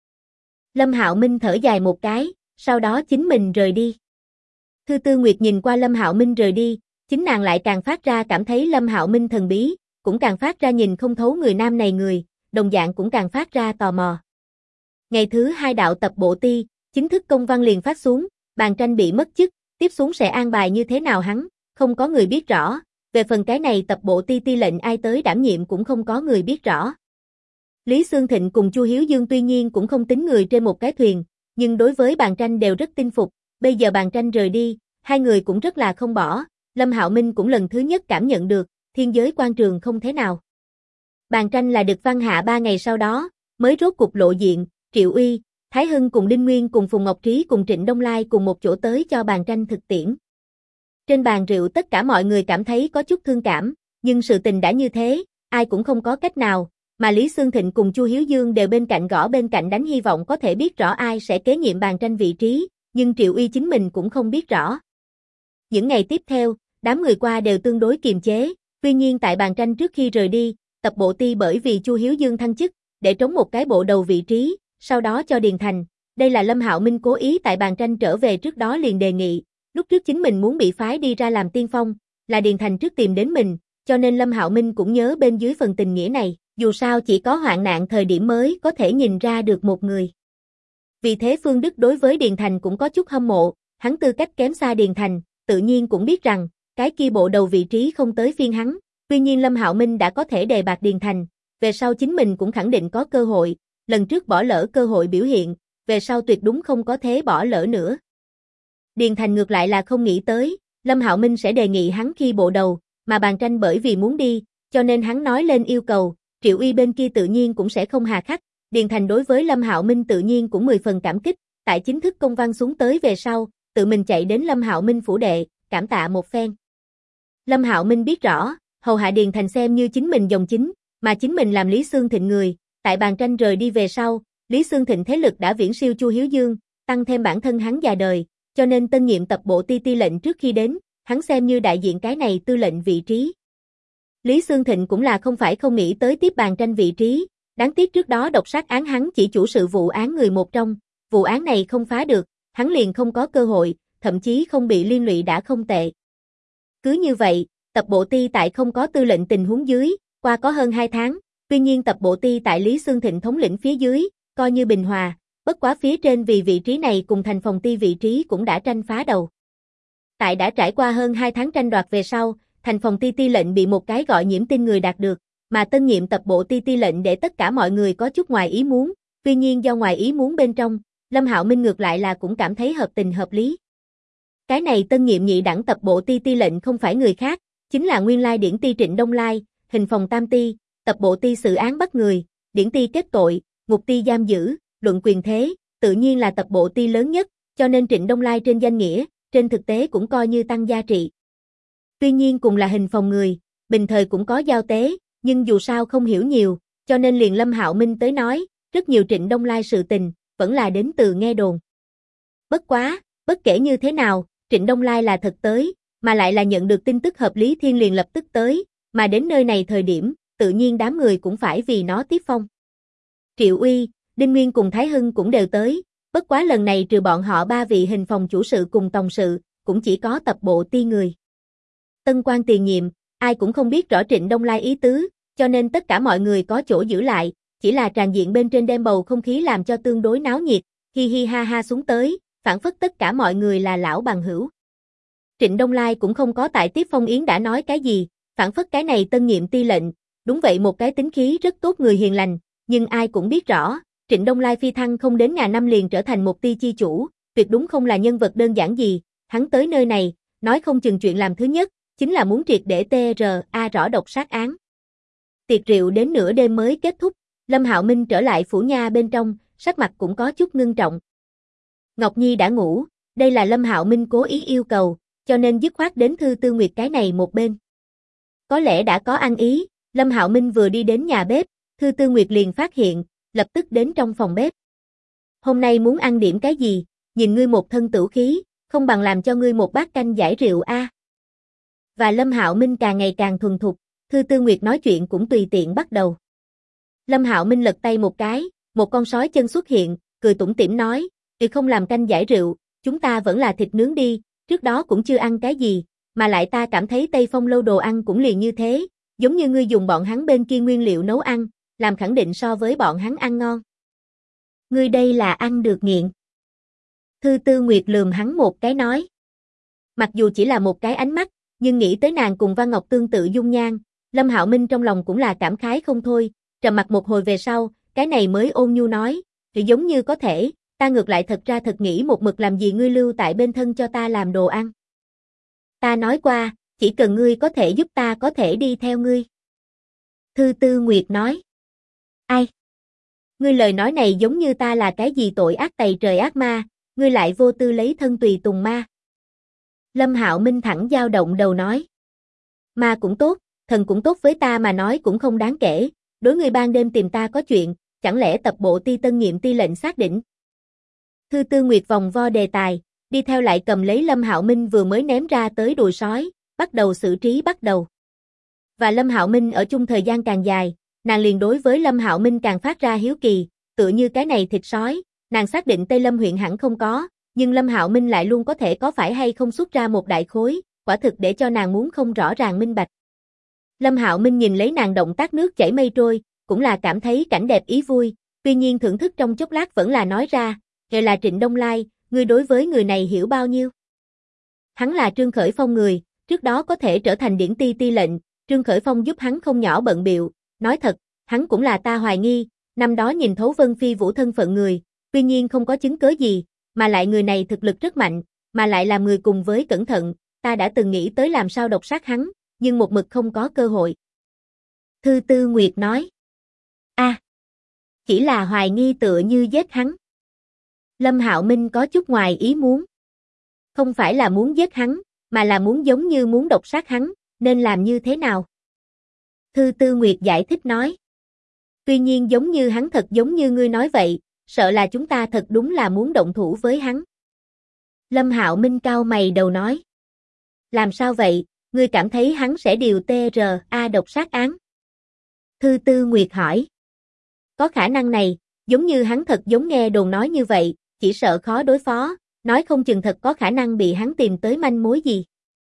Lâm Hạo Minh thở dài một cái, sau đó chính mình rời đi. Thư Tư Nguyệt nhìn qua Lâm Hạo Minh rời đi, chính nàng lại càng phát ra cảm thấy Lâm Hạo Minh thần bí, cũng càng phát ra nhìn không thấu người nam này người, đồng dạng cũng càng phát ra tò mò. Ngày thứ 2 đạo tập bộ ti, chính thức công văn liền phát xuống, Bàn Tranh bị mất chức, tiếp xuống sẽ an bài như thế nào hắn, không có người biết rõ, về phần cái này tập bộ ti lệnh ai tới đảm nhiệm cũng không có người biết rõ. Lý Xương Thịnh cùng Chu Hiếu Dương tuy nhiên cũng không tính người trên một cái thuyền, nhưng đối với Bàn Tranh đều rất tin phục, bây giờ Bàn Tranh rời đi, hai người cũng rất là không bỏ, Lâm Hạo Minh cũng lần thứ nhất cảm nhận được, thiên giới quan trường không thế nào. Bàn Tranh là được văn hạ 3 ngày sau đó, mới rốt cục lộ diện, Triệu Uy, Thái Hưng cùng Đinh Nguyên cùng Phùng Ngọc Trí cùng Trịnh Đông Lai cùng một chỗ tới cho Bàn Tranh thực tiễn. Trên bàn rượu tất cả mọi người cảm thấy có chút thương cảm, nhưng sự tình đã như thế, ai cũng không có cách nào, mà Lý Xương Thịnh cùng Chu Hiếu Dương đều bên cạnh gõ bên cạnh đánh hy vọng có thể biết rõ ai sẽ kế nhiệm Bàn Tranh vị trí, nhưng Triệu Uy chính mình cũng không biết rõ. Những ngày tiếp theo, đám người qua đều tương đối kiềm chế, tuy nhiên tại Bàn Tranh trước khi rời đi, tập bộ ti bởi vì Chu Hiếu Dương thăng chức, để trống một cái bộ đầu vị trí, sau đó cho Điền Thành, đây là Lâm Hạo Minh cố ý tại Bàn Tranh trở về trước đó liền đề nghị, lúc trước chính mình muốn bị phái đi ra làm tiên phong, là Điền Thành trước tìm đến mình, cho nên Lâm Hạo Minh cũng nhớ bên dưới phần tình nghĩa này, dù sao chỉ có hoạn nạn thời điểm mới có thể nhìn ra được một người. Vì thế Phương Đức đối với Điền Thành cũng có chút hâm mộ, hắn tư cách kém xa Điền Thành, tự nhiên cũng biết rằng, cái kia bộ đầu vị trí không tới phiên hắn, tuy nhiên Lâm Hạo Minh đã có thể đề bạt Điền Thành, về sau chính mình cũng khẳng định có cơ hội, lần trước bỏ lỡ cơ hội biểu hiện, về sau tuyệt đúng không có thế bỏ lỡ nữa. Điền Thành ngược lại là không nghĩ tới, Lâm Hạo Minh sẽ đề nghị hắn khi bộ đầu, mà Bàn Tranh bởi vì muốn đi, cho nên hắn nói lên yêu cầu, Triệu Uy bên kia tự nhiên cũng sẽ không hà khắc, Điền Thành đối với Lâm Hạo Minh tự nhiên cũng 10 phần cảm kích, tại chính thức công văn xuống tới về sau, tự mình chạy đến Lâm Hạo Minh phủ đệ, cảm tạ một phen. Lâm Hạo Minh biết rõ, hầu hạ Điền Thành xem như chính mình dòng chính, mà chính mình làm Lý Xương Thịnh người, tại Bàn Tranh rời đi về sau, Lý Xương Thịnh thế lực đã viễn siêu Chu Hiếu Dương, tăng thêm bản thân hắn già đời, cho nên tân nhiệm tập bộ ti lệnh trước khi đến, hắn xem như đại diện cái này tư lệnh vị trí. Lý Xương Thịnh cũng là không phải không nghĩ tới tiếp Bàn Tranh vị trí, đáng tiếc trước đó độc sát án hắn chỉ chủ sự vụ án người một trong, vụ án này không phá được, hắn liền không có cơ hội, thậm chí không bị liên lụy đã không tệ. Cứ như vậy, tập bộ ti tại không có tư lệnh tình huống dưới, qua có hơn 2 tháng, tuy nhiên tập bộ ti tại Lý Xương Thịnh thống lĩnh phía dưới, coi như bình hòa, bất quá phía trên vì vị trí này cùng thành phòng ti vị trí cũng đã tranh phá đầu. Tại đã trải qua hơn 2 tháng tranh đoạt về sau, thành phòng ti lệnh bị một cái gọi Nhiễm Tin người đạt được, mà tân nhiệm tập bộ ti lệnh để tất cả mọi người có chút ngoài ý muốn, tuy nhiên do ngoài ý muốn bên trong, Lâm Hạo Minh ngược lại là cũng cảm thấy hợp tình hợp lý. Cái này tân nhiệm nhị đẳng tập bộ ti lệnh không phải người khác, chính là nguyên lai điển ti Trịnh Đông Lai, hình phòng tam ti, tập bộ ti xử án bắt người, điển ti kết tội, ngục ti giam giữ, luận quyền thế, tự nhiên là tập bộ ti lớn nhất, cho nên Trịnh Đông Lai trên danh nghĩa, trên thực tế cũng coi như tăng giá trị. Tuy nhiên cùng là hình phòng người, bình thời cũng có giao tế, nhưng dù sao không hiểu nhiều, cho nên liền Lâm Hạo Minh tới nói, rất nhiều Trịnh Đông Lai sự tình, vẫn là đến từ nghe đồn. Bất quá, bất kể như thế nào, Trịnh Đông Lai là thật tới, mà lại là nhận được tin tức hợp Lý Thiên liền lập tức tới, mà đến nơi này thời điểm, tự nhiên đám người cũng phải vì nó tiếp phong. Triệu Uy, Đinh Nguyên cùng Thái Hưng cũng đều tới, bất quá lần này trừ bọn họ 3 vị hình phòng chủ sự cùng tổng sự, cũng chỉ có tập bộ ti người. Tân quan tiền nhiệm, ai cũng không biết rõ Trịnh Đông Lai ý tứ, cho nên tất cả mọi người có chỗ giữ lại, chỉ là tràn diện bên trên đem bầu không khí làm cho tương đối náo nhiệt, hi hi ha ha xuống tới, phản phất tất cả mọi người là lão bằng hữu. Trịnh Đông Lai cũng không có tại tiếp phong yến đã nói cái gì, phản phất cái này tân nhiệm ti lệnh, đúng vậy một cái tính khí rất tốt người hiền lành, nhưng ai cũng biết rõ, Trịnh Đông Lai phi thăng không đến ngàn năm liền trở thành một ti chi chủ, tuyệt đúng không là nhân vật đơn giản gì, hắn tới nơi này, nói không chừng chuyện làm thứ nhất, chính là muốn triệt để TRA rõ độc sát án. Tiệc rượu đến nửa đêm mới kết thúc, Lâm Hạo Minh trở lại phủ nha bên trong, sắc mặt cũng có chút ngưng trọng. Ngọc Nhi đã ngủ, đây là Lâm Hạo Minh cố ý yêu cầu, cho nên dứt khoát đến Thư Tư Nguyệt cái này một bên. Có lẽ đã có ăn ý, Lâm Hạo Minh vừa đi đến nhà bếp, Thư Tư Nguyệt liền phát hiện, lập tức đến trong phòng bếp. Hôm nay muốn ăn điểm cái gì, nhìn ngươi một thân tửu khí, không bằng làm cho ngươi một bát canh giải rượu a. Và Lâm Hạo Minh càng ngày càng thuần thục, Thư Tư Nguyệt nói chuyện cũng tùy tiện bắt đầu. Lâm Hạo Minh lật tay một cái, một con sói chân xuất hiện, cười tủm tỉm nói, không làm canh giải rượu, chúng ta vẫn là thịt nướng đi, trước đó cũng chưa ăn cái gì, mà lại ta cảm thấy Tây Phong lâu đồ ăn cũng liền như thế, giống như ngươi dùng bọn hắn bên kia nguyên liệu nấu ăn, làm khẳng định so với bọn hắn ăn ngon. Ngươi đây là ăn được nghiện. Thư Tư Nguyệt lườm hắn một cái nói. Mặc dù chỉ là một cái ánh mắt, nhưng nghĩ tới nàng cùng Văn Ngọc tương tự dung nhan, Lâm Hạo Minh trong lòng cũng là cảm khái không thôi, trầm mặc một hồi về sau, cái này mới ôn nhu nói, thì giống như có thể, ta ngược lại thật ra thật nghĩ một mực làm gì ngươi lưu tại bên thân cho ta làm đồ ăn. Ta nói qua, chỉ cần ngươi có thể giúp ta có thể đi theo ngươi. Thư Tư Nguyệt nói. Ai? Ngươi lời nói này giống như ta là cái gì tội ác tày trời ác ma, ngươi lại vô tư lấy thân tùy tùng ma. Lâm Hạo Minh thẳng dao động đầu nói. Ma cũng tốt, thần cũng tốt với ta mà nói cũng không đáng kể, đối ngươi ban đêm tìm ta có chuyện, chẳng lẽ tập bộ ti tân nhiệm ti lệnh xác định. Thư Tư Nguyệt vòng vo đề tài, đi theo lại cầm lấy Lâm Hạo Minh vừa mới ném ra tới đùi sói, bắt đầu xử trí bắt đầu. Và Lâm Hạo Minh ở chung thời gian càng dài, nàng liền đối với Lâm Hạo Minh càng phát ra hiếu kỳ, tựa như cái này thịt sói, nàng xác định Tây Lâm huyện hẳn không có, nhưng Lâm Hạo Minh lại luôn có thể có phải hay không xuất ra một đại khối, quả thực để cho nàng muốn không rõ ràng minh bạch. Lâm Hạo Minh nhìn lấy nàng động tác nước chảy mây trôi, cũng là cảm thấy cảnh đẹp ý vui, tuy nhiên thưởng thức trong chốc lát vẫn là nói ra, "Ngài là Trịnh Đông Lai, ngươi đối với người này hiểu bao nhiêu?" Hắn là Trương Khởi Phong người, trước đó có thể trở thành điển ti lệnh, Trương Khởi Phong giúp hắn không nhỏ bận bịu, nói thật, hắn cũng là ta hoài nghi, năm đó nhìn thấu Vân Phi Vũ thân phận người, tuy nhiên không có chứng cớ gì, mà lại người này thực lực rất mạnh, mà lại làm người cùng với cẩn thận, ta đã từng nghĩ tới làm sao độc sát hắn, nhưng một mực không có cơ hội. Thư Tư Nguyệt nói. Chỉ là hoài nghi tựa như giết hắn. Lâm Hạo Minh có chút ngoài ý muốn. Không phải là muốn giết hắn, mà là muốn giống như muốn độc sát hắn, nên làm như thế nào? Thư Tư Nguyệt giải thích nói. Tuy nhiên giống như hắn thật giống như ngươi nói vậy, sợ là chúng ta thật đúng là muốn động thủ với hắn. Lâm Hạo Minh cau mày đầu nói. Làm sao vậy, ngươi cảm thấy hắn sẽ điều TRA độc sát án? Thư Tư Nguyệt hỏi. Có khả năng này, giống như hắn thật giống nghe đồn nói như vậy, chỉ sợ khó đối phó, nói không chừng thật có khả năng bị hắn tìm tới manh mối gì.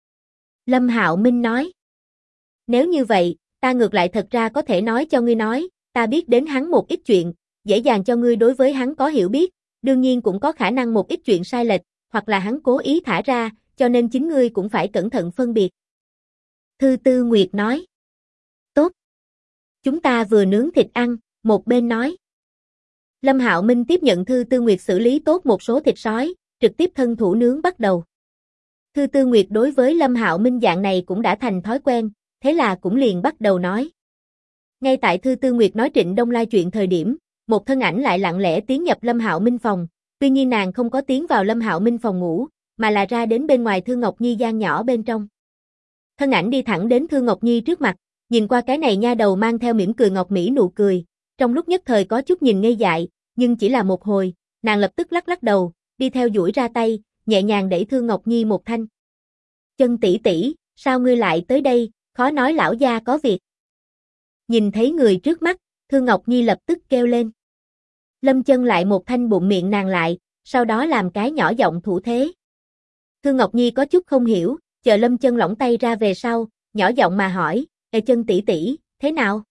Lâm Hạo Minh nói. Nếu như vậy, ta ngược lại thật ra có thể nói cho ngươi nói, ta biết đến hắn một ít chuyện, dễ dàng cho ngươi đối với hắn có hiểu biết, đương nhiên cũng có khả năng một ít chuyện sai lệch, hoặc là hắn cố ý thả ra, cho nên chính ngươi cũng phải cẩn thận phân biệt. Thư Tư Nguyệt nói. Tốt. Chúng ta vừa nướng thịt ăn, một bên nói. Lâm Hạo Minh tiếp nhận Thư Tư Nguyệt xử lý tốt một số thịt sói, trực tiếp thân thủ nướng bắt đầu. Thư Tư Nguyệt đối với Lâm Hạo Minh dạng này cũng đã thành thói quen, thế là cũng liền bắt đầu nói. Ngay tại Thư Tư Nguyệt nói Trịnh Đông Lai chuyện thời điểm, một thân ảnh lại lặng lẽ tiến nhập Lâm Hạo Minh phòng, tuy nhiên nàng không có tiến vào Lâm Hạo Minh phòng ngủ, mà là ra đến bên ngoài Thư Ngọc Nhi gian nhỏ bên trong. Thân ảnh đi thẳng đến Thư Ngọc Nhi trước mặt, nhìn qua cái này nha đầu mang theo mỉm cười ngọc mỹ nụ cười, trong lúc nhất thời có chút nhìn ngây dại, nhưng chỉ là một hồi, nàng lập tức lắc lắc đầu, đi theo duỗi ra tay, nhẹ nhàng đẩy Thư Ngọc Nhi một thanh. Chân tỷ tỷ, sao ngươi lại tới đây, khó nói lão gia có việc. Nhìn thấy người trước mắt, Thư Ngọc Nhi lập tức kêu lên. Lâm Chân lại một thanh bụng miệng nàng lại, sau đó làm cái nhỏ giọng thủ thế. Thư Ngọc Nhi có chút không hiểu, chờ Lâm Chân lỏng tay ra về sau, nhỏ giọng mà hỏi, Ê Chân tỷ tỷ, thế nào?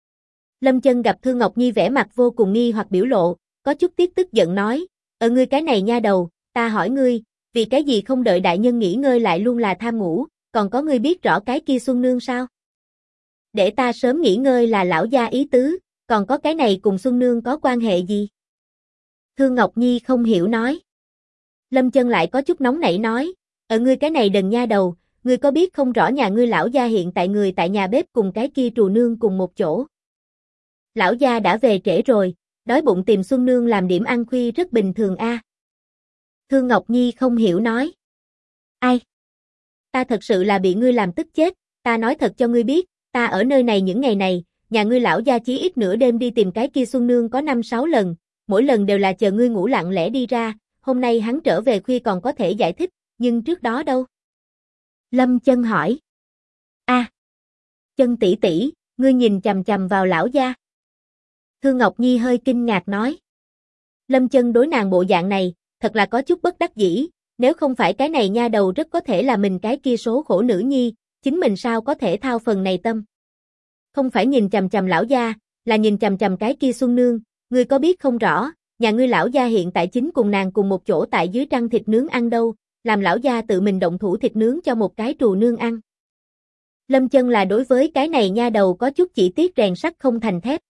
Lâm Chân gặp Thư Ngọc Nhi vẻ mặt vô cùng nghi hoặc biểu lộ, có chút tức giận nói, ngươi cái này nha đầu, ta hỏi ngươi, vì cái gì không đợi đại nhân nghỉ ngơi lại luôn là tham ngủ, còn có ngươi biết rõ cái kia Xuân Nương sao? Để ta sớm nghỉ ngơi là lão gia ý tứ, còn có cái này cùng Xuân Nương có quan hệ gì? Thư Ngọc Nhi không hiểu nói. Lâm Chân lại có chút nóng nảy nói, ngươi cái này đần nha đầu, ngươi có biết không rõ nhà ngươi lão gia hiện tại người tại nhà bếp cùng cái kia Trù Nương cùng một chỗ. Lão gia đã về trễ rồi, đói bụng tìm Xuân Nương làm điểm ăn khuya rất bình thường a. Thư Ngọc Nhi không hiểu nói. Ai? Ta thật sự là bị ngươi làm tức chết, ta nói thật cho ngươi biết, ta ở nơi này những ngày này, nhà ngươi lão gia chí ít nửa đêm đi tìm cái kia Xuân Nương có 5-6 lần, mỗi lần đều là chờ ngươi ngủ lặng lẽ đi ra, hôm nay hắn trở về khuya còn có thể giải thích, nhưng trước đó đâu? Lâm Chân hỏi. Chân tỷ tỷ, ngươi nhìn chằm chằm vào lão gia. Thư Ngọc Nhi hơi kinh ngạc nói. Lâm Chân đối nàng bộ dạng này, thật là có chút bất đắc dĩ, nếu không phải cái này nha đầu rất có thể là mình cái kia số khổ nữ nhi, chính mình sao có thể thao phần này tâm. Không phải nhìn chằm chằm lão gia, là nhìn chằm chằm cái kia Xuân Nương, ngươi có biết không rõ, nhà ngươi lão gia hiện tại chính cùng nàng cùng một chỗ tại dưới trăng thịt nướng ăn đâu, làm lão gia tự mình động thủ thịt nướng cho một cái Trù Nương ăn. Lâm Chân là đối với cái này nha đầu có chút chỉ tiếc rèn sắt không thành thép.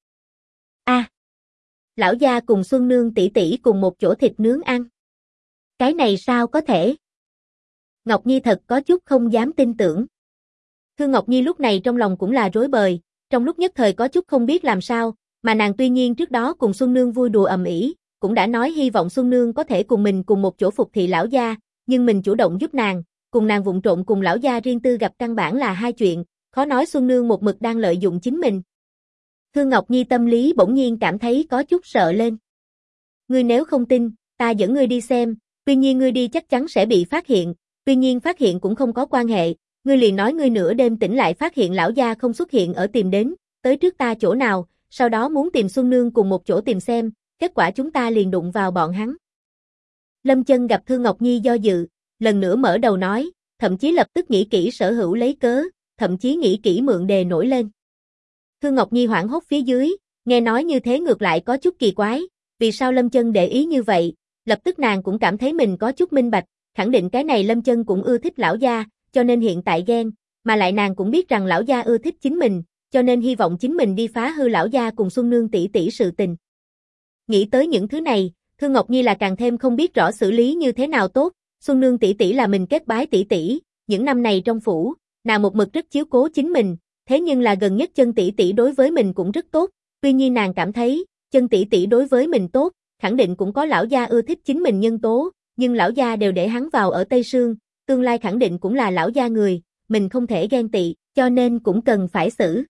Lão gia cùng Xuân Nương tỷ tỷ cùng một chỗ thịt nướng ăn. Cái này sao có thể? Ngọc Nhi thật có chút không dám tin tưởng. Thư Ngọc Nhi lúc này trong lòng cũng là rối bời, trong lúc nhất thời có chút không biết làm sao, mà nàng tuy nhiên trước đó cùng Xuân Nương vui đùa ầm ĩ, cũng đã nói hy vọng Xuân Nương có thể cùng mình cùng một chỗ phục thị lão gia, nhưng mình chủ động giúp nàng, cùng nàng vụng trộn cùng lão gia riêng tư gặp căn bản là hai chuyện, khó nói Xuân Nương một mực đang lợi dụng chính mình. Thư Ngọc Nhi tâm lý bỗng nhiên cảm thấy có chút sợ lên. Ngươi nếu không tin, ta dẫn ngươi đi xem, tuy nhiên ngươi đi chắc chắn sẽ bị phát hiện, tuy nhiên phát hiện cũng không có quan hệ, ngươi liền nói ngươi nửa đêm tỉnh lại phát hiện lão gia không xuất hiện ở tìm đến, tới trước ta chỗ nào, sau đó muốn tìm Xuân Nương cùng một chỗ tìm xem, kết quả chúng ta liền đụng vào bọn hắn. Lâm Chân gặp Thư Ngọc Nhi do dự, lần nữa mở đầu nói, thậm chí lập tức nghĩ kỹ sở hữu lấy cớ, thậm chí nghĩ kỹ mượn đề nổi lên. Thư Ngọc Nhi hoảng hốt phía dưới, nghe nói như thế ngược lại có chút kỳ quái, vì sao Lâm Chân để ý như vậy, lập tức nàng cũng cảm thấy mình có chút minh bạch, khẳng định cái này Lâm Chân cũng ưa thích lão gia, cho nên hiện tại ghen, mà lại nàng cũng biết rằng lão gia ưa thích chính mình, cho nên hy vọng chính mình đi phá hư lão gia cùng Xuân Nương tỷ tỷ sự tình. Nghĩ tới những thứ này, Thư Ngọc Nhi là càng thêm không biết rõ xử lý như thế nào tốt, Xuân Nương tỷ tỷ là mình kết bái tỷ tỷ, những năm này trong phủ, nàng một mực rất chiếu cố chính mình, thế nhưng là gần nhất Chân tỷ tỷ đối với mình cũng rất tốt, tuy nhiên nàng cảm thấy, Chân tỷ tỷ đối với mình tốt, khẳng định cũng có lão gia ưa thích chính mình nhân tố, nhưng lão gia đều để hắn vào ở Tây Sương, tương lai khẳng định cũng là lão gia người, mình không thể ghen tị, cho nên cũng cần phải xử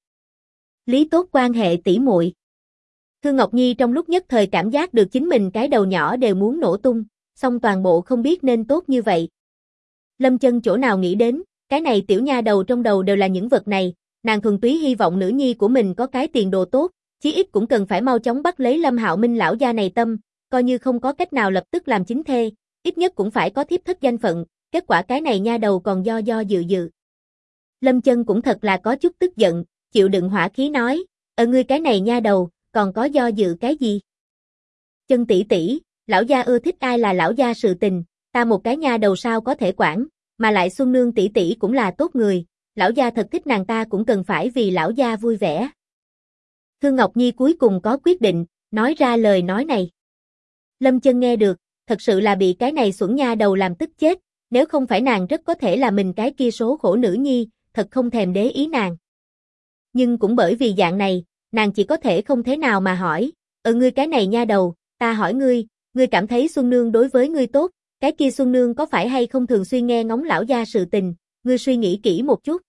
lý tốt quan hệ tỷ muội. Thương Ngọc Nhi trong lúc nhất thời cảm giác được chính mình cái đầu nhỏ đều muốn nổ tung, song toàn bộ không biết nên tốt như vậy. Lâm Chân chỗ nào nghĩ đến, cái này tiểu nha đầu trong đầu đều là những vật này, nàng thuần túy hy vọng nữ nhi của mình có cái tiền đồ tốt, chí ít cũng cần phải mau chóng bắt lấy Lâm Hạo Minh lão gia này tâm, coi như không có cách nào lập tức làm chính thê, ít nhất cũng phải có thiếp thất danh phận, kết quả cái này nha đầu còn do dự dự. Lâm Chân cũng thật là có chút tức giận, chịu đựng hỏa khí nói, ngươi cái này nha đầu, còn có do dự cái gì? Chân tỷ tỷ, lão gia ưa thích ai là lão gia sự tình, ta một cái nha đầu sao có thể quản, mà lại Xuân Nương tỷ tỷ cũng là tốt người, lão gia thật thích nàng ta cũng cần phải vì lão gia vui vẻ. Thương Ngọc Nhi cuối cùng có quyết định, nói ra lời nói này. Lâm Chân nghe được, thật sự là bị cái này xuẩn nha đầu làm tức chết, nếu không phải nàng rất có thể là mình cái kia số khổ nữ nhi, thật không thèm để ý nàng. Nhưng cũng bởi vì dạng này, nàng chỉ có thể không thế nào mà hỏi, ngươi cái này nha đầu, ta hỏi ngươi cảm thấy Xuân Nương đối với ngươi tốt, cái kia Xuân Nương có phải hay không thường xuyên nghe ngóng lão gia sự tình, ngươi suy nghĩ kỹ một chút.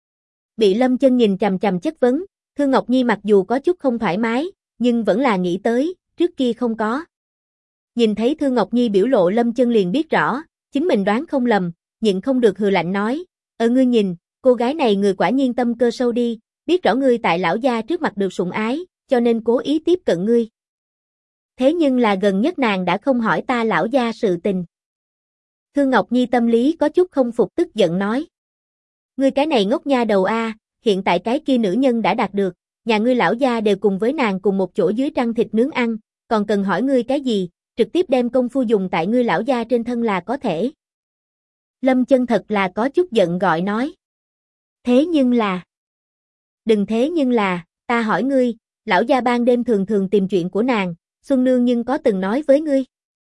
Bị Lâm Chân nhìn chằm chằm chất vấn, Thương Ngọc Nhi mặc dù có chút không thoải mái, nhưng vẫn là nghĩ tới, trước kia không có. Nhìn thấy Thương Ngọc Nhi biểu lộ Lâm Chân liền biết rõ, chính mình đoán không lầm, nhịn không được hừ lạnh nói, ngươi nhìn, cô gái này người quả nhiên tâm cơ sâu đi, biết rõ ngươi tại lão gia trước mặt được sủng ái, cho nên cố ý tiếp cận ngươi. Thế nhưng là gần nhất nàng đã không hỏi ta lão gia sự tình. Thương Ngọc Nhi tâm lý có chút không phục tức giận nói. Ngươi cái này ngốc nha đầu a, hiện tại cái kia nữ nhân đã đạt được, nhà ngươi lão gia đều cùng với nàng cùng một chỗ dưới trăng thịt nướng ăn, còn cần hỏi ngươi cái gì, trực tiếp đem công phu dùng tại ngươi lão gia trên thân là có thể. Lâm Chân thật là có chút giận gọi nói. Thế nhưng là... Đừng thế nhưng là, ta hỏi ngươi, lão gia ban đêm thường thường tìm chuyện của nàng, Xuân Nương nhưng có từng nói với ngươi?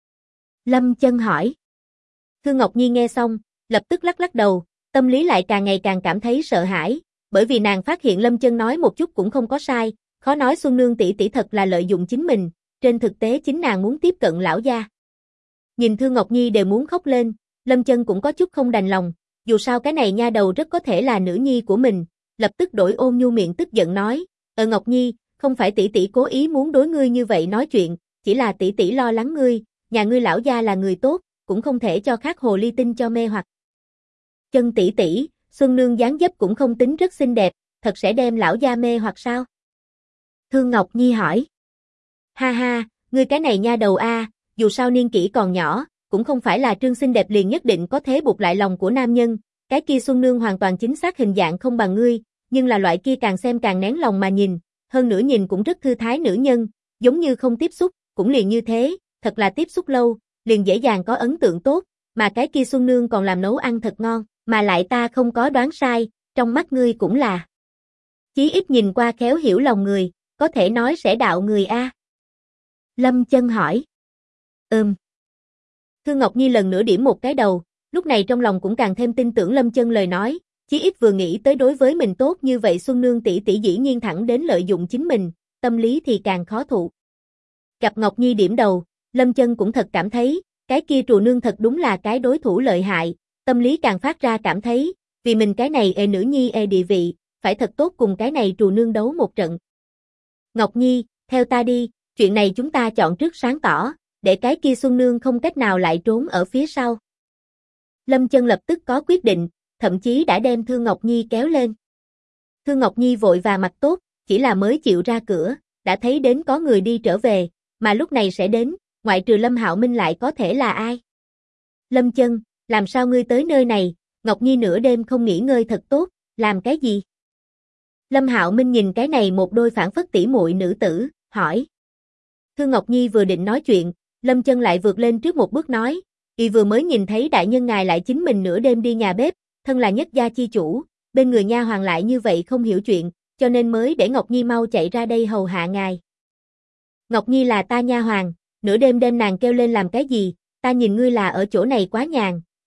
Lâm Chân hỏi. Thương Ngọc Nhi nghe xong, lập tức lắc lắc đầu, tâm lý lại càng ngày càng cảm thấy sợ hãi, bởi vì nàng phát hiện Lâm Chân nói một chút cũng không có sai, khó nói Xuân Nương tỷ tỷ thật là lợi dụng chính mình, trên thực tế chính nàng muốn tiếp cận lão gia. Nhìn Thương Ngọc Nhi đều muốn khóc lên, Lâm Chân cũng có chút không đành lòng, dù sao cái này nha đầu rất có thể là nữ nhi của mình, lập tức đổi ôn nhu miệng tức giận nói, Ngọc Nhi, không phải tỷ tỷ cố ý muốn đối ngươi như vậy nói chuyện, chỉ là tỷ tỷ lo lắng ngươi, nhà ngươi lão gia là người tốt, cũng không thể cho khác hồ ly tinh cho mê hoặc. Chân tỷ tỷ, Xuân Nương dáng dấp cũng không tính rất xinh đẹp, thật sẽ đem lão gia mê hoặc sao? Thương Ngọc Nhi hỏi. Ha ha, ngươi cái này nha đầu a, dù sao niên kỷ còn nhỏ, cũng không phải là trương xinh đẹp liền nhất định có thế buộc lại lòng của nam nhân, cái kia Xuân Nương hoàn toàn chính xác hình dạng không bằng ngươi, nhưng là loại kia càng xem càng nén lòng mà nhìn, hơn nữa nhìn cũng rất thư thái nữ nhân, giống như không tiếp xúc, cũng liền như thế, thật là tiếp xúc lâu, liền dễ dàng có ấn tượng tốt, mà cái kia Xuân Nương còn làm nấu ăn thật ngon, mà lại ta không có đoán sai, trong mắt ngươi cũng là. Chí ít nhìn qua khéo hiểu lòng người, có thể nói sẽ đạo người a. Lâm Chân hỏi. Thương Ngọc Nhi lần nữa điểm một cái đầu, lúc này trong lòng cũng càng thêm tin tưởng Lâm Chân lời nói, chí ít vừa nghĩ tới đối với mình tốt như vậy Xuân Nương tỷ tỷ dĩ nhiên thẳng đến lợi dụng chính mình, tâm lý thì càng khó thụ. Gặp Ngọc Nhi điểm đầu, Lâm Chân cũng thật cảm thấy, cái kia Trù Nương thật đúng là cái đối thủ lợi hại, tâm lý càng phát ra cảm thấy, vì mình cái này nữ nhi địa vị, phải thật tốt cùng cái này Trù Nương đấu một trận. Ngọc Nhi, theo ta đi, chuyện này chúng ta chọn trước sáng tỏ, để cái kia Xuân Nương không cách nào lại trốn ở phía sau. Lâm Chân lập tức có quyết định, thậm chí đã đem Thương Ngọc Nhi kéo lên. Thương Ngọc Nhi vội và mặt tốt, chỉ là mới chịu ra cửa, đã thấy đến có người đi trở về, mà lúc này sẽ đến, ngoại trừ Lâm Hạo Minh lại có thể là ai? Lâm Chân, làm sao ngươi tới nơi này, Ngọc Nhi nửa đêm không nghỉ ngơi thật tốt, làm cái gì? Lâm Hạo Minh nhìn cái này một đôi phản phất tỉ muội nữ tử, hỏi. Thương Ngọc Nhi vừa định nói chuyện, Lâm Chân lại vượt lên trước một bước nói, y vừa mới nhìn thấy đại nhân ngài lại chính mình nửa đêm đi nhà bếp, thân là nhất gia chi chủ, bên người nha hoàn lại như vậy không hiểu chuyện, cho nên mới để Ngọc Nhi mau chạy ra đây hầu hạ ngài. Ngọc Nhi là ta nha hoàn, nửa đêm đem nàng kêu lên làm cái gì, ta nhìn ngươi là ở chỗ này quá nhàn,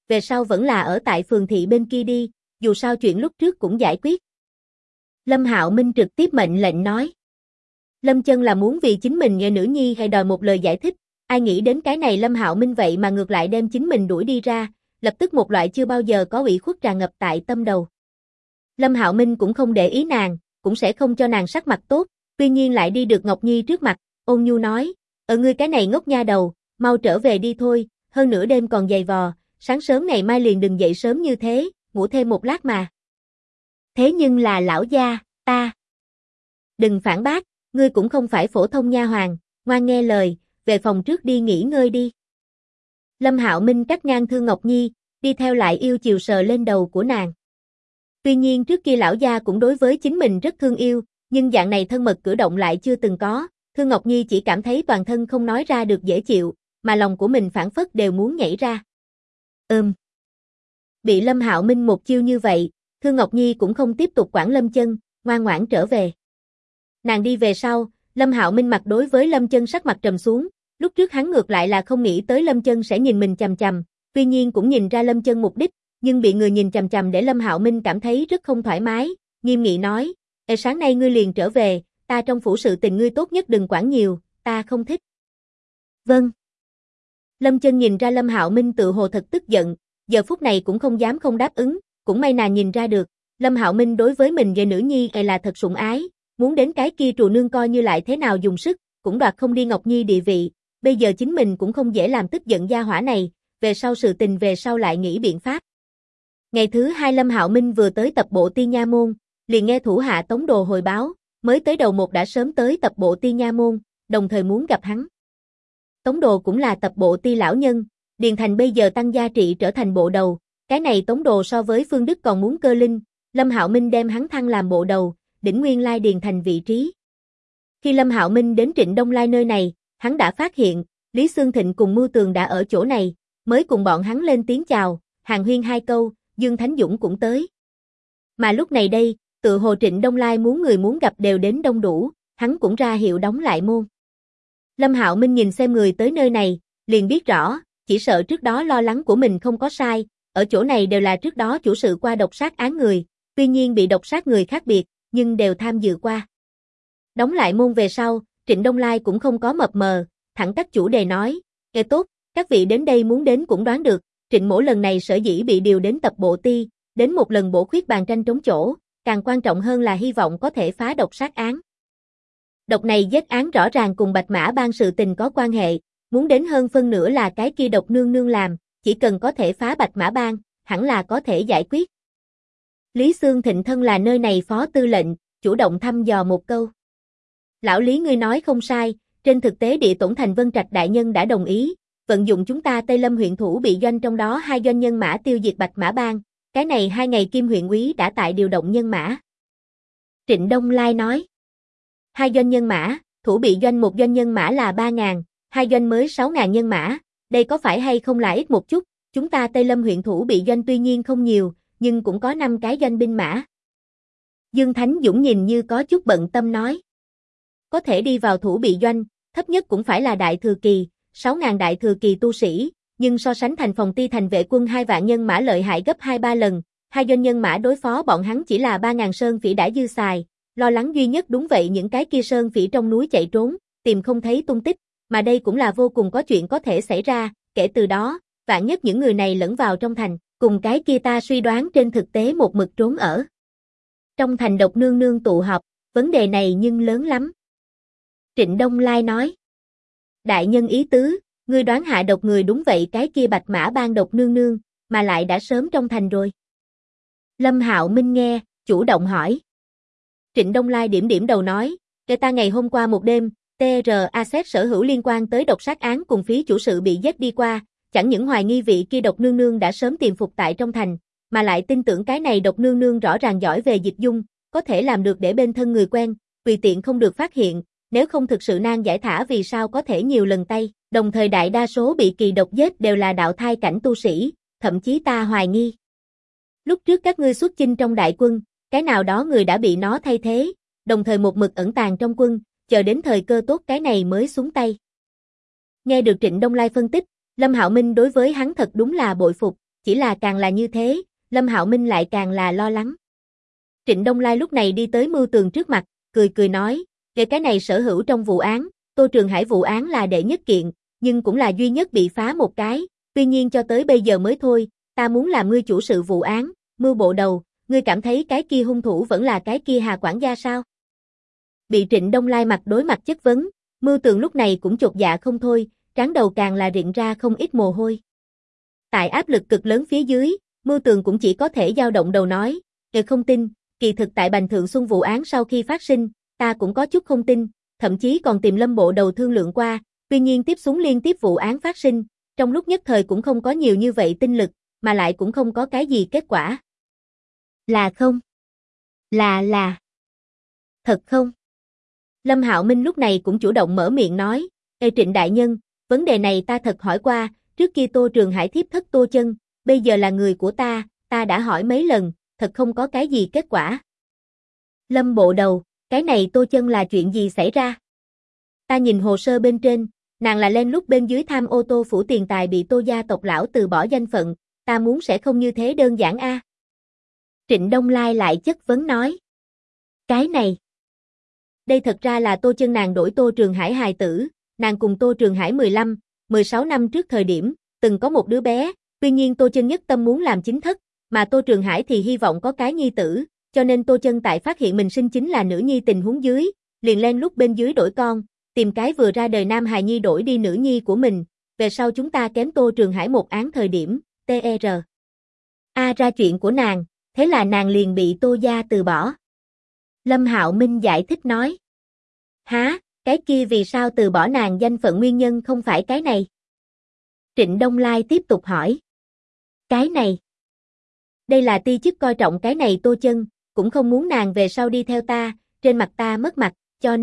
về sau vẫn là ở tại phường thị bên kia đi, dù sao chuyện lúc trước cũng giải quyết. Lâm Hạo Minh trực tiếp mệnh lệnh nói. Lâm Chân là muốn vì chính mình nghe nữ nhi hay đòi một lời giải thích, ai nghĩ đến cái này Lâm Hạo Minh vậy mà ngược lại đem chính mình đuổi đi ra, lập tức một loại chưa bao giờ có ủy khuất tràn ngập tại tâm đầu. Lâm Hạo Minh cũng không để ý nàng, cũng sẽ không cho nàng sắc mặt tốt, tuy nhiên lại đi được Ngọc Nhi trước mặt, ôn nhu nói, ngươi cái này ngốc nha đầu, mau trở về đi thôi, hơn nửa đêm còn dày vò, sáng sớm ngày mai liền đừng dậy sớm như thế, ngủ thêm một lát mà. Thế nhưng là lão gia, ta. Đừng phản bác, ngươi cũng không phải phổ thông nha hoàn, ngoan nghe lời, về phòng trước đi nghỉ ngơi đi. Lâm Hạo Minh cắt ngang Thương Ngọc Nhi, đi theo lại yêu chiều sờ lên đầu của nàng. Tuy nhiên trước kia lão gia cũng đối với chính mình rất thương yêu, nhưng dạng này thân mật cử động lại chưa từng có, Thương Ngọc Nhi chỉ cảm thấy toàn thân không nói ra được dễ chịu, mà lòng của mình phảng phất đều muốn nhảy ra. Bị Lâm Hạo Minh một chiêu như vậy, Thương Ngọc Nhi cũng không tiếp tục quản Lâm Chân, ngoan ngoãn trở về. Nàng đi về sau, Lâm Hạo Minh mặt đối với Lâm Chân sắc mặt trầm xuống, lúc trước hắn ngược lại là không nghĩ tới Lâm Chân sẽ nhìn mình chằm chằm, tuy nhiên cũng nhìn ra Lâm Chân mục đích, nhưng bị người nhìn chằm chằm để Lâm Hạo Minh cảm thấy rất không thoải mái, nghiêm nghị nói, sáng nay ngươi liền trở về, ta trong phủ sự tình ngươi tốt nhất đừng quản nhiều, ta không thích. Vâng. Lâm Chân nhìn ra Lâm Hạo Minh tự hồ thật tức giận, giờ phút này cũng không dám không đáp ứng, cũng may nàng nhìn ra được, Lâm Hạo Minh đối với mình về nữ nhi là thật sủng ái, muốn đến cái kia trù nương coi như lại thế nào dùng sức, cũng đoạt không đi Ngọc Nhi địa vị, bây giờ chính mình cũng không dễ làm tức giận gia hỏa này, về sau sự tình về sau lại nghĩ biện pháp. Ngày thứ 2 Lâm Hạo Minh vừa tới tập bộ Ti Nha môn, liền nghe thủ hạ Tống Đồ hồi báo, mới tới đầu một đã sớm tới tập bộ Ti Nha môn, đồng thời muốn gặp hắn. Tống Đồ cũng là tập bộ Ti lão nhân, Điền Thành bây giờ tăng gia trị trở thành bộ đầu, cái này Tống Đồ so với Phương Đức còn muốn cơ linh, Lâm Hạo Minh đem hắn thăng làm bộ đầu, đỉnh nguyên lai Điền Thành vị trí. Khi Lâm Hạo Minh đến Trịnh Đông Lai nơi này, hắn đã phát hiện, Lý Xương Thịnh cùng Mưu Tường đã ở chỗ này, mới cùng bọn hắn lên tiếng chào, hàn huyên hai câu, Dương Thánh Dũng cũng tới. Mà lúc này đây, tự hồ Trịnh Đông Lai muốn người muốn gặp đều đến đông đủ, hắn cũng ra hiệu đóng lại môn. Lâm Hạo Minh nhìn xem người tới nơi này, liền biết rõ, chỉ sợ trước đó lo lắng của mình không có sai, ở chỗ này đều là trước đó chủ sự qua độc sát án người, tuy nhiên bị độc sát người khác biệt, nhưng đều tham dự qua. Đóng lại môn về sau, Trịnh Đông Lai cũng không có mập mờ, thẳng các chủ đề nói, nghe tốt, các vị đến đây muốn đến cũng đoán được, Trịnh Mỗ lần này sở dĩ bị điều đến tập bộ Ti, đến một lần bổ khuyết bàn tranh trống chỗ, càng quan trọng hơn là hy vọng có thể phá độc sát án. Độc này giết án rõ ràng cùng Bạch Mã Bang sự tình có quan hệ, muốn đến hơn phân nửa là cái kia độc nương nương làm, chỉ cần có thể phá Bạch Mã Bang, hẳn là có thể giải quyết. Lý Xương Thịnh thân là nơi này phó tư lệnh, chủ động thăm dò một câu. Lão Lý ngươi nói không sai, trên thực tế Địa Tổn Thành Vân Trạch đại nhân đã đồng ý, vận dụng chúng ta Tây Lâm huyện thủ bị doanh trong đó 2 doanh nhân mã tiêu diệt Bạch Mã Bang, cái này 2 ngày Kim huyện úy đã tại điều động nhân mã. Trịnh Đông Lai nói, 2 doanh nhân mã, thủ bị doanh một doanh nhân mã là 3.000, 2 doanh mới 6.000 nhân mã, đây có phải hay không là ít một chút, chúng ta Tây Lâm huyện thủ bị doanh tuy nhiên không nhiều, nhưng cũng có 5 cái doanh binh mã. Dương Thánh Dũng nhìn như có chút bận tâm nói, có thể đi vào thủ bị doanh, thấp nhất cũng phải là đại thừa kỳ, 6.000 đại thừa kỳ tu sĩ, nhưng so sánh thành phòng Ti thành vệ quân 2 vạn nhân mã lợi hại gấp 2-3 lần, 2 doanh nhân mã đối phó bọn hắn chỉ là 3.000 sơn phỉ đã dư xài, lo lắng duy nhất đúng vậy những cái kia sơn phỉ trong núi chạy trốn, tìm không thấy tung tích, mà đây cũng là vô cùng có chuyện có thể xảy ra, kể từ đó, vạn nhất những người này lẫn vào trong thành, cùng cái kia ta suy đoán trên thực tế một mực trốn ở trong thành độc nương nương tụ họp, vấn đề này nhưng lớn lắm. Trịnh Đông Lai nói, đại nhân ý tứ, ngươi đoán hạ độc người đúng vậy cái kia Bạch Mã Bang độc nương nương, mà lại đã sớm trong thành rồi. Lâm Hạo Minh nghe, chủ động hỏi. Trịnh Đông Lai điểm điểm đầu nói, kể ta ngày hôm qua một đêm, TRA xét sở hữu liên quan tới độc sát án cùng phí chủ sự bị giết đi qua, chẳng những hoài nghi vị kia độc nương nương đã sớm tiềm phục tại trong thành, mà lại tin tưởng cái này độc nương nương rõ ràng giỏi về dịch dung, có thể làm được để bên thân người quen, tùy tiện không được phát hiện, nếu không thực sự nan giải thả vì sao có thể nhiều lần tay, đồng thời đại đa số bị kỳ độc giết đều là đạo thai cảnh tu sĩ, thậm chí ta hoài nghi. Lúc trước các ngươi xuất chinh trong đại quân, cái nào đó người đã bị nó thay thế, đồng thời một mực ẩn tàng trong quân, chờ đến thời cơ tốt cái này mới xuống tay. Nghe được Trịnh Đông Lai phân tích, Lâm Hạo Minh đối với hắn thật đúng là bội phục, chỉ là càng là như thế, Lâm Hạo Minh lại càng là lo lắng. Trịnh Đông Lai lúc này đi tới Mưu Tường trước mặt, cười cười nói, về cái này sở hữu trong vụ án, Tô Trường Hải vụ án là đệ nhất kiện, nhưng cũng là duy nhất bị phá một cái, tuy nhiên cho tới bây giờ mới thôi, ta muốn làm ngươi chủ sự vụ án, Mưu bộ đầu, ngươi cảm thấy cái kia hung thủ vẫn là cái kia Hà quản gia sao? Bị Trịnh Đông Lai mặt đối mặt chất vấn, Mưu Tường lúc này cũng chột dạ không thôi, trán đầu càng là rịn ra không ít mồ hôi. Tại áp lực cực lớn phía dưới, Mưu Tường cũng chỉ có thể dao động đầu nói, không tin, kỳ thực tại Bành Thượng Xuân vụ án sau khi phát sinh, ta cũng có chút không tin, thậm chí còn tìm Lâm bộ đầu thương lượng qua, tuy nhiên tiếp xuống liên tiếp vụ án phát sinh, trong lúc nhất thời cũng không có nhiều như vậy tinh lực, mà lại cũng không có cái gì kết quả. Là không? Là. Thật không? Lâm Hạo Minh lúc này cũng chủ động mở miệng nói, Trịnh đại nhân, vấn đề này ta thật hỏi qua, trước kia Tô Trường Hải thiếp thất Tô Chân, bây giờ là người của ta đã hỏi mấy lần, thật không có cái gì kết quả. Lâm bộ đầu, cái này Tô Chân là chuyện gì xảy ra? Ta nhìn hồ sơ bên trên, nàng là len lút bên dưới tham ô Tô phủ tiền tài bị Tô gia tộc lão từ bỏ danh phận, ta muốn sẽ không như thế đơn giản a. Trịnh Đông Lai lại chất vấn nói. Cái này. Đây thật ra là Tô Chân nàng đổi Tô Trường Hải hài tử, nàng cùng Tô Trường Hải 15, 16 năm trước thời điểm, từng có một đứa bé, tuy nhiên Tô Chân nhất tâm muốn làm chính thất, mà Tô Trường Hải thì hy vọng có cái nhi tử, cho nên Tô Chân tại phát hiện mình sinh chính là nữ nhi tình huống dưới, liền len lút bên dưới đổi con, tìm cái vừa ra đời nam hài nhi đổi đi nữ nhi của mình, về sau chúng ta kém Tô Trường Hải một án thời điểm, TR. Ra chuyện của nàng, thế là nàng liền bị Tô gia từ bỏ. Lâm Hạo Minh giải thích nói. Hả, cái kia vì sao từ bỏ nàng danh phận nguyên nhân không phải cái này? Trịnh Đông Lai tiếp tục hỏi. Cái này. Đây là ti chức coi trọng cái này Tô Chân, cũng không muốn nàng về sau đi theo ta, trên mặt ta mất mặt, cho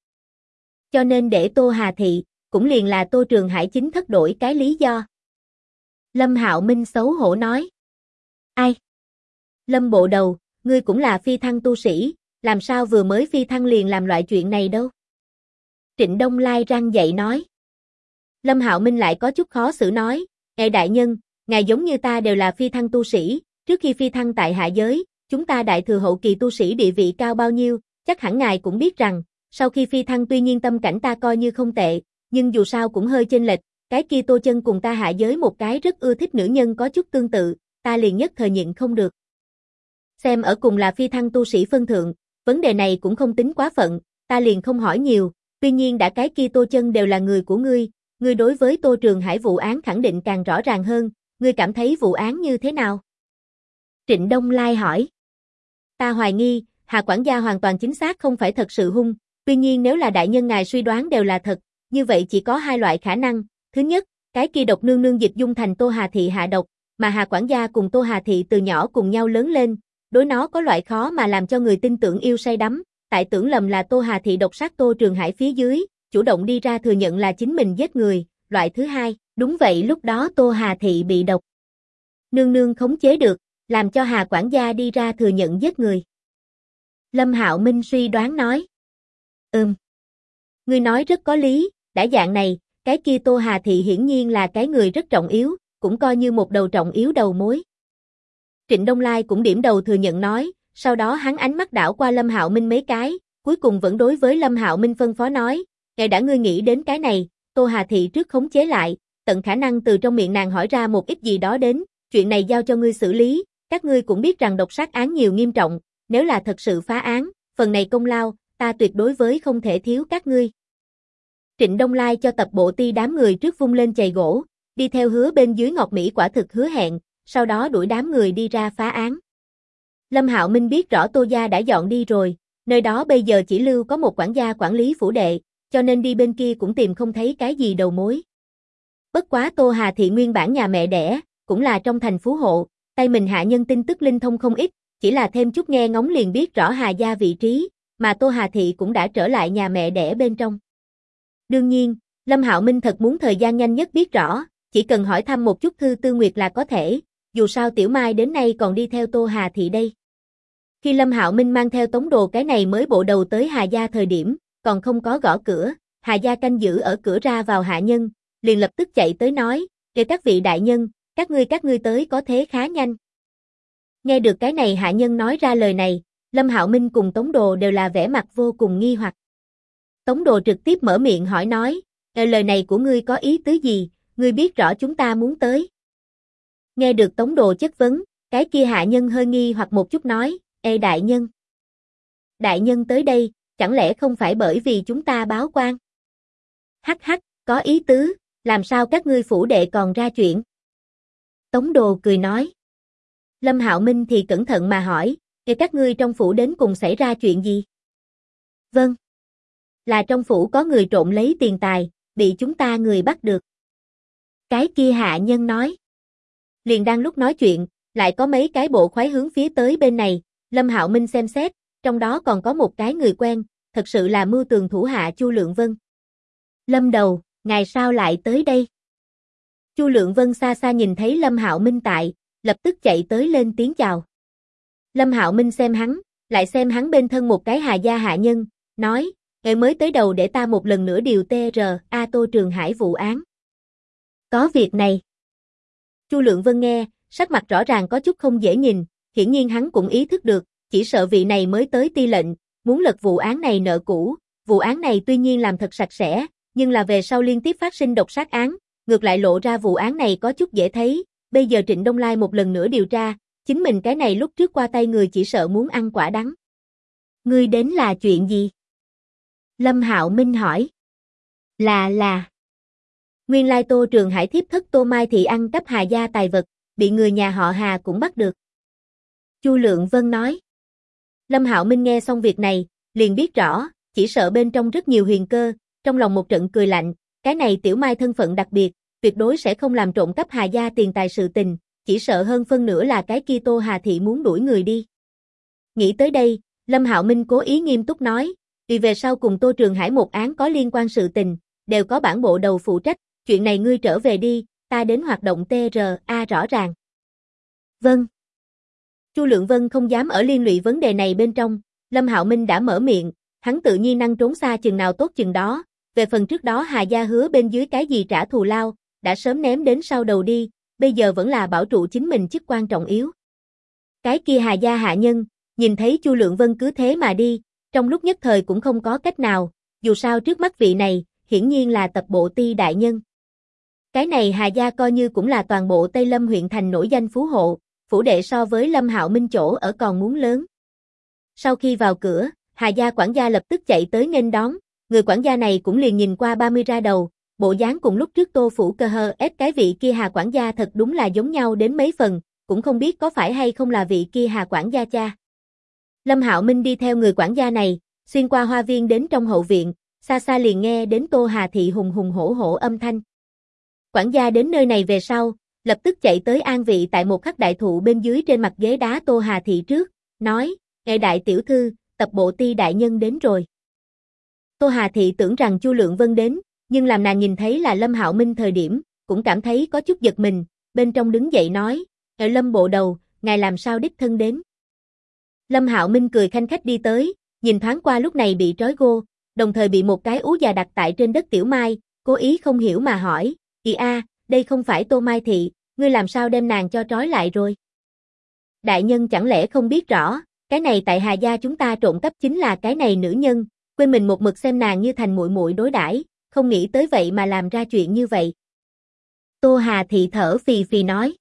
nên để Tô Hà Thị, cũng liền là Tô Trường Hải chính thất đổi cái lý do. Lâm Hạo Minh xấu hổ nói. Ai? Lâm bộ đầu, ngươi cũng là phi thăng tu sĩ, làm sao vừa mới phi thăng liền làm loại chuyện này đâu? Trịnh Đông Lai răng dậy nói. Lâm Hạo Minh lại có chút khó xử nói, đại nhân, ngài giống như ta đều là phi thăng tu sĩ, trước khi phi thăng tại hạ giới, chúng ta đại thừa hậu kỳ tu sĩ địa vị cao bao nhiêu, chắc hẳn ngài cũng biết rằng, sau khi phi thăng tuy nhiên tâm cảnh ta coi như không tệ, nhưng dù sao cũng hơi chênh lệch, cái kia Tô Chân cùng ta hạ giới một cái rất ưa thích nữ nhân có chút tương tự, ta liền nhất thời nhịn không được. Xem ở cùng là phi thăng tu sĩ phân thượng, vấn đề này cũng không tính quá phận, ta liền không hỏi nhiều, tuy nhiên đã cái kia Tô Chân đều là người của ngươi đối với Tô Trường Hải vụ án khẳng định càng rõ ràng hơn, ngươi cảm thấy vụ án như thế nào? Trịnh Đông Lai hỏi. Ta hoài nghi, Hà quản gia hoàn toàn chính xác không phải thật sự hung, tuy nhiên nếu là đại nhân ngài suy đoán đều là thật, như vậy chỉ có hai loại khả năng, thứ nhất, cái kia độc nương nương dịch dung thành Tô Hà Thị hạ độc, mà Hà quản gia cùng Tô Hà Thị từ nhỏ cùng nhau lớn lên, đối nó có loại khó mà làm cho người tin tưởng yêu say đắm, tại tưởng lầm là Tô Hà Thị độc sát Tô Trường Hải phía dưới, chủ động đi ra thừa nhận là chính mình giết người, loại thứ hai, đúng vậy lúc đó Tô Hà Thị bị độc nương nương khống chế được, làm cho Hà quản gia đi ra thừa nhận giết người. Lâm Hạo Minh suy đoán nói. Ngươi nói rất có lý, đã dạng này, cái kia Tô Hà Thị hiển nhiên là cái người rất trọng yếu, cũng coi như một đầu trọng yếu đầu mối. Trịnh Đông Lai cũng điểm đầu thừa nhận nói, sau đó hắn ánh mắt đảo qua Lâm Hạo Minh mấy cái, cuối cùng vẫn đối với Lâm Hạo Minh phân phó nói, ngài đã ngươi nghĩ đến cái này, Tô Hà Thị trước khống chế lại, tận khả năng từ trong miệng nàng hỏi ra một ít gì đó đến, chuyện này giao cho ngươi xử lý, các ngươi cũng biết rằng độc sát án nhiều nghiêm trọng, nếu là thật sự phá án, phần này công lao, ta tuyệt đối với không thể thiếu các ngươi. Trịnh Đông Lai cho tập bộ ti đám người trước vung lên chày gỗ, đi theo hứa bên dưới Ngọc Mỹ quả thực hứa hẹn, sau đó đuổi đám người đi ra phá án. Lâm Hạo Minh biết rõ Tô gia đã dọn đi rồi, nơi đó bây giờ chỉ lưu có một quản gia quản lý phủ đệ, cho nên đi bên kia cũng tìm không thấy cái gì đầu mối. Bất quá Tô Hà Thị nguyên bản nhà mẹ đẻ, cũng là trong thành phú hộ, tay mình hạ nhân tin tức linh thông không ít, chỉ là thêm chút nghe ngóng liền biết rõ Hà gia vị trí, mà Tô Hà Thị cũng đã trở lại nhà mẹ đẻ bên trong. Đương nhiên, Lâm Hạo Minh thật muốn thời gian nhanh nhất biết rõ, chỉ cần hỏi thăm một chút Thư Tư Nguyệt là có thể, dù sao Tiểu Mai đến nay còn đi theo Tô Hà Thị đây. Khi Lâm Hạo Minh mang theo tống đồ cái này mới bộ đầu tới Hà gia thời điểm, còn không có gõ cửa, Hà gia canh giữ ở cửa ra vào hạ nhân, liền lập tức chạy tới nói, kêu các vị đại nhân, các ngươi tới có thế khá nhanh. Nghe được cái này hạ nhân nói ra lời này, Lâm Hạo Minh cùng Tống Đồ đều là vẻ mặt vô cùng nghi hoặc. Tống Đồ trực tiếp mở miệng hỏi nói, lời này của ngươi có ý tứ gì, ngươi biết rõ chúng ta muốn tới. Nghe được Tống Đồ chất vấn, cái kia hạ nhân hơi nghi hoặc một chút nói, đại nhân. Đại nhân tới đây, chẳng lẽ không phải bởi vì chúng ta báo quan? Hắc hắc, có ý tứ, làm sao các ngươi phủ đệ còn ra chuyện? Tống Đồ cười nói. Lâm Hạo Minh thì cẩn thận mà hỏi, các ngươi trong phủ đến cùng xảy ra chuyện gì? Vâng. Là trong phủ có người trộm lấy tiền tài, bị chúng ta người bắt được. Cái kia hạ nhân nói. Liền đang lúc nói chuyện, lại có mấy cái bộ khoái hướng phía tới bên này, Lâm Hạo Minh xem xét, trong đó còn có một cái người quen, thật sự là mưu tường thủ hạ Chu Lượng Vân. Lâm đầu, ngài sao lại tới đây? Chu Lượng Vân xa xa nhìn thấy Lâm Hạo Minh tại, lập tức chạy tới lên tiếng chào. Lâm Hạo Minh xem hắn, lại xem hắn bên thân một cái Hà gia hạ nhân, nói, ngài mới tới đầu để ta một lần nữa điều TR.A Tô Trường Hải vụ án. Có việc này. Chu Lượng Vân nghe, sắc mặt rõ ràng có chút không dễ nhìn, hiển nhiên hắn cũng ý thức được, chỉ sợ vị này mới tới ti lệnh, muốn lật vụ án này nợ cũ. Vụ án này tuy nhiên làm thật sạch sẽ, nhưng là về sau liên tiếp phát sinh độc sát án, ngược lại lộ ra vụ án này có chút dễ thấy, bây giờ Trịnh Đông Lai một lần nữa điều tra, chính mình cái này lúc trước qua tay người chỉ sợ muốn ăn quả đắng. Ngươi đến là chuyện gì? Lâm Hạo Minh hỏi. Là. Nguyên lai Tô Trường Hải thiếp thất Tô Mai Thị ăn cắp Hà gia tài vật, bị người nhà họ Hà cũng bắt được. Chu Lượng Vân nói. Lâm Hạo Minh nghe xong việc này, liền biết rõ, chỉ sợ bên trong rất nhiều huyền cơ, trong lòng một trận cười lạnh, cái này Tiểu Mai thân phận đặc biệt, tuyệt đối sẽ không làm trộm cắp Hà gia tiền tài sự tình, chỉ sợ hơn phân nửa là cái kia Tô Hà Thị muốn đuổi người đi. Nghĩ tới đây, Lâm Hạo Minh cố ý nghiêm túc nói, vì về sau cùng Tô Trường Hải một án có liên quan sự tình, đều có bản bộ đầu phụ trách, chuyện này ngươi trở về đi, ta đến hoạt động TR.A rõ ràng. Vâng. Chu Lượng Vân không dám ở liên lụy vấn đề này bên trong, Lâm Hạo Minh đã mở miệng, hắn tự nhiên năng trốn xa chừng nào tốt chừng đó, về phần trước đó Hà gia hứa bên dưới cái gì trả thù lao, đã sớm ném đến sau đầu đi, bây giờ vẫn là bảo trụ chính mình chức quan trọng yếu. Cái kia Hà gia hạ nhân, nhìn thấy Chu Lượng Vân cứ thế mà đi, trong lúc nhất thời cũng không có cách nào, dù sao trước mắt vị này, hiển nhiên là tập bộ ti đại nhân. Cái này Hà gia coi như cũng là toàn bộ Tây Lâm huyện thành nổi danh phú hộ, phủ đệ so với Lâm Hạo Minh chỗ ở còn muốn lớn. Sau khi vào cửa, Hà gia quản gia lập tức chạy tới nghênh đón, người quản gia này cũng liền nhìn qua 30 ra đầu, bộ dáng cùng lúc trước Tô phủ cơ hơ ép cái vị kia Hà quản gia thật đúng là giống nhau đến mấy phần, cũng không biết có phải hay không là vị kia Hà quản gia cha. Lâm Hạo Minh đi theo người quản gia này, xuyên qua hoa viên đến trong hậu viện, xa xa liền nghe đến Tô Hà Thị hùng hùng hổ hổ âm thanh. Quản gia đến nơi này về sau, lập tức chạy tới an vị tại một khắc đại thụ bên dưới trên mặt ghế đá Tô Hà Thị trước, nói, ngài đại tiểu thư, tập bộ ti đại nhân đến rồi. Tô Hà Thị tưởng rằng Chu Lượng Vân đến, nhưng làm nàng nhìn thấy là Lâm Hạo Minh thời điểm, cũng cảm thấy có chút giật mình, bên trong đứng dậy nói, Lâm bộ đầu, ngài làm sao đích thân đến. Lâm Hạo Minh cười khanh khách đi tới, nhìn thoáng qua lúc này bị trói gô, đồng thời bị một cái ú già đặt tại trên đất Tiểu Mai, cố ý không hiểu mà hỏi, đây không phải Tô Mai Thị, ngươi làm sao đem nàng cho trói lại rồi? Đại nhân chẳng lẽ không biết rõ, cái này tại Hà gia chúng ta trộm cắp chính là cái này nữ nhân, quên mình một mực xem nàng như thành muội muội đối đãi, không nghĩ tới vậy mà làm ra chuyện như vậy. Tô Hà Thị thở phì phì nói.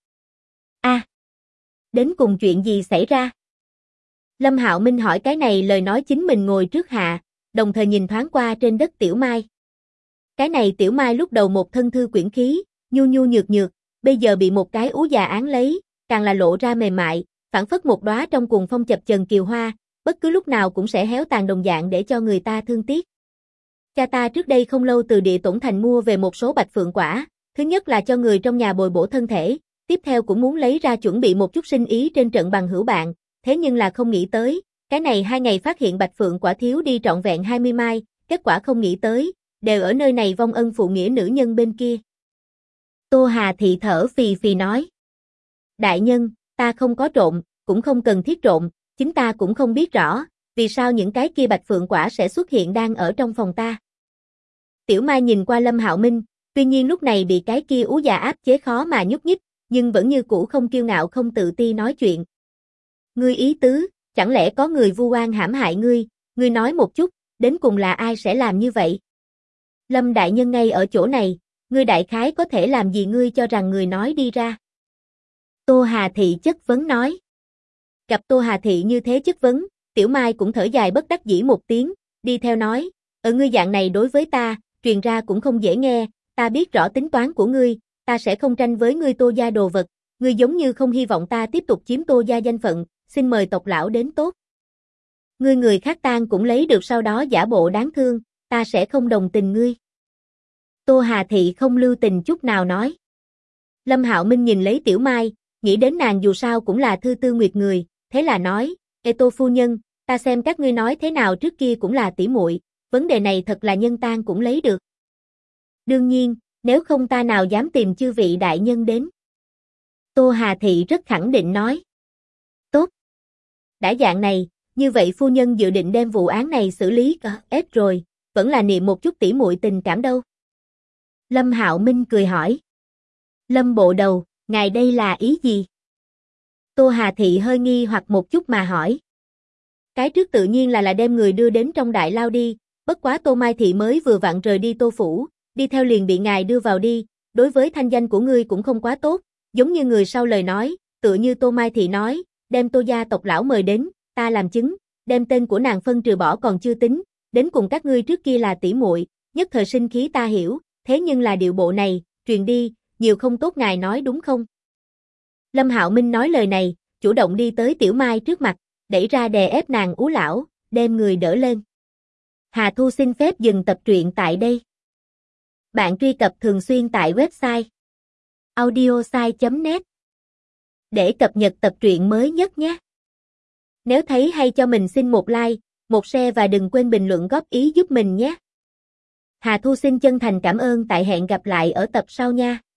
Đến cùng chuyện gì xảy ra? Lâm Hạo Minh hỏi cái này lời nói chính mình ngồi trước hạ, đồng thời nhìn thoáng qua trên đất Tiểu Mai. Cái này Tiểu Mai lúc đầu một thân thư quyển khí, nhu nhu nhược nhược, bây giờ bị một cái ú già án lấy, càng là lộ ra mềm mại, phảng phất một đóa trong cuồng phong chập chờn kiều hoa, bất cứ lúc nào cũng sẽ héo tàn đồng dạng để cho người ta thương tiếc. Cha ta trước đây không lâu từ Địa Tổn Thành mua về một số bạch phượng quả, thứ nhất là cho người trong nhà bồi bổ thân thể, tiếp theo cũng muốn lấy ra chuẩn bị một chút sinh ý trên trận bằng hữu bạn, thế nhưng là không nghĩ tới, cái này 2 ngày phát hiện bạch phượng quả thiếu đi trọn vẹn 20 mai, kết quả không nghĩ tới, đều ở nơi này vong ân phụ nghĩa nữ nhân bên kia. Tô Hà Thị thở phì phì nói. Đại nhân, ta không có trộm, cũng không cần thiết trộm, chính ta cũng không biết rõ, vì sao những cái kia bạch phượng quả sẽ xuất hiện đang ở trong phòng ta. Tiểu Mai nhìn qua Lâm Hạo Minh, tuy nhiên lúc này bị cái kia ú già áp chế khó mà nhúc nhích, nhưng vẫn như cũ không kiêu ngạo không tự ti nói chuyện. Ngươi ý tứ, chẳng lẽ có người vu oan hãm hại ngươi nói một chút, đến cùng là ai sẽ làm như vậy? Lâm đại nhân ngay ở chỗ này, ngươi đại khái có thể làm gì ngươi cho rằng người nói đi ra? Tô Hà Thị chất vấn nói. Gặp Tô Hà Thị như thế chất vấn, Tiểu Mai cũng thở dài bất đắc dĩ một tiếng, đi theo nói, ngươi dạng này đối với ta, truyền ra cũng không dễ nghe, ta biết rõ tính toán của ngươi, ta sẽ không tranh với ngươi Tô gia đồ vật, ngươi giống như không hy vọng ta tiếp tục chiếm Tô gia danh phận, xin mời tộc lão đến tốt. Ngươi người khác tang cũng lấy được sau đó giả bộ đáng thương, ta sẽ không đồng tình ngươi. Tô Hà Thị không lưu tình chút nào nói. Lâm Hạo Minh nhìn lấy Tiểu Mai, nghĩ đến nàng dù sao cũng là Thư Tư Nguyệt người, thế là nói, Tô phu nhân, ta xem các ngươi nói thế nào trước kia cũng là tỉ muội, vấn đề này thật là nhân tang cũng lấy được. Đương nhiên, nếu không ta nào dám tìm chư vị đại nhân đến. Tô Hà Thị rất khẳng định nói. Tốt. Đã dạng này, như vậy phu nhân dự định đem vụ án này xử lý ép rồi, vẫn là niệm một chút tỉ muội tình cảm đâu. Lâm Hạo Minh cười hỏi. Lâm bộ đầu, ngài đây là ý gì? Tô Hà Thị hơi nghi hoặc một chút mà hỏi. Cái trước tự nhiên là đem người đưa đến trong đại lao đi, bất quá Tô Mai Thị mới vừa vặn rời đi Tô Phủ, đi theo liền bị ngài đưa vào đi, đối với thanh danh của ngươi cũng không quá tốt, giống như người sau lời nói, tựa như Tô Mai Thị nói, đem Tô gia tộc lão mời đến, ta làm chứng, đem tên của nàng phân trừ bỏ còn chưa tính, đến cùng các ngươi trước kia là tỉ muội, nhất thời sinh khí ta hiểu, thế nhưng là điệu bộ này, truyền đi, nhiều không tốt ngài nói đúng không? Lâm Hạo Minh nói lời này, chủ động đi tới Tiểu Mai trước mặt, đẩy ra đè ép nàng ú lão, đem người đỡ lên. Hà Thu xin phép dừng tập truyện tại đây. Bạn truy cập thường xuyên tại website audiosai.net để cập nhật tập truyện mới nhất nhé. Nếu thấy hay cho mình xin một like, một share và đừng quên bình luận góp ý giúp mình nhé. Hà Thu xin chân thành cảm ơn tại hẹn gặp lại ở tập sau nha.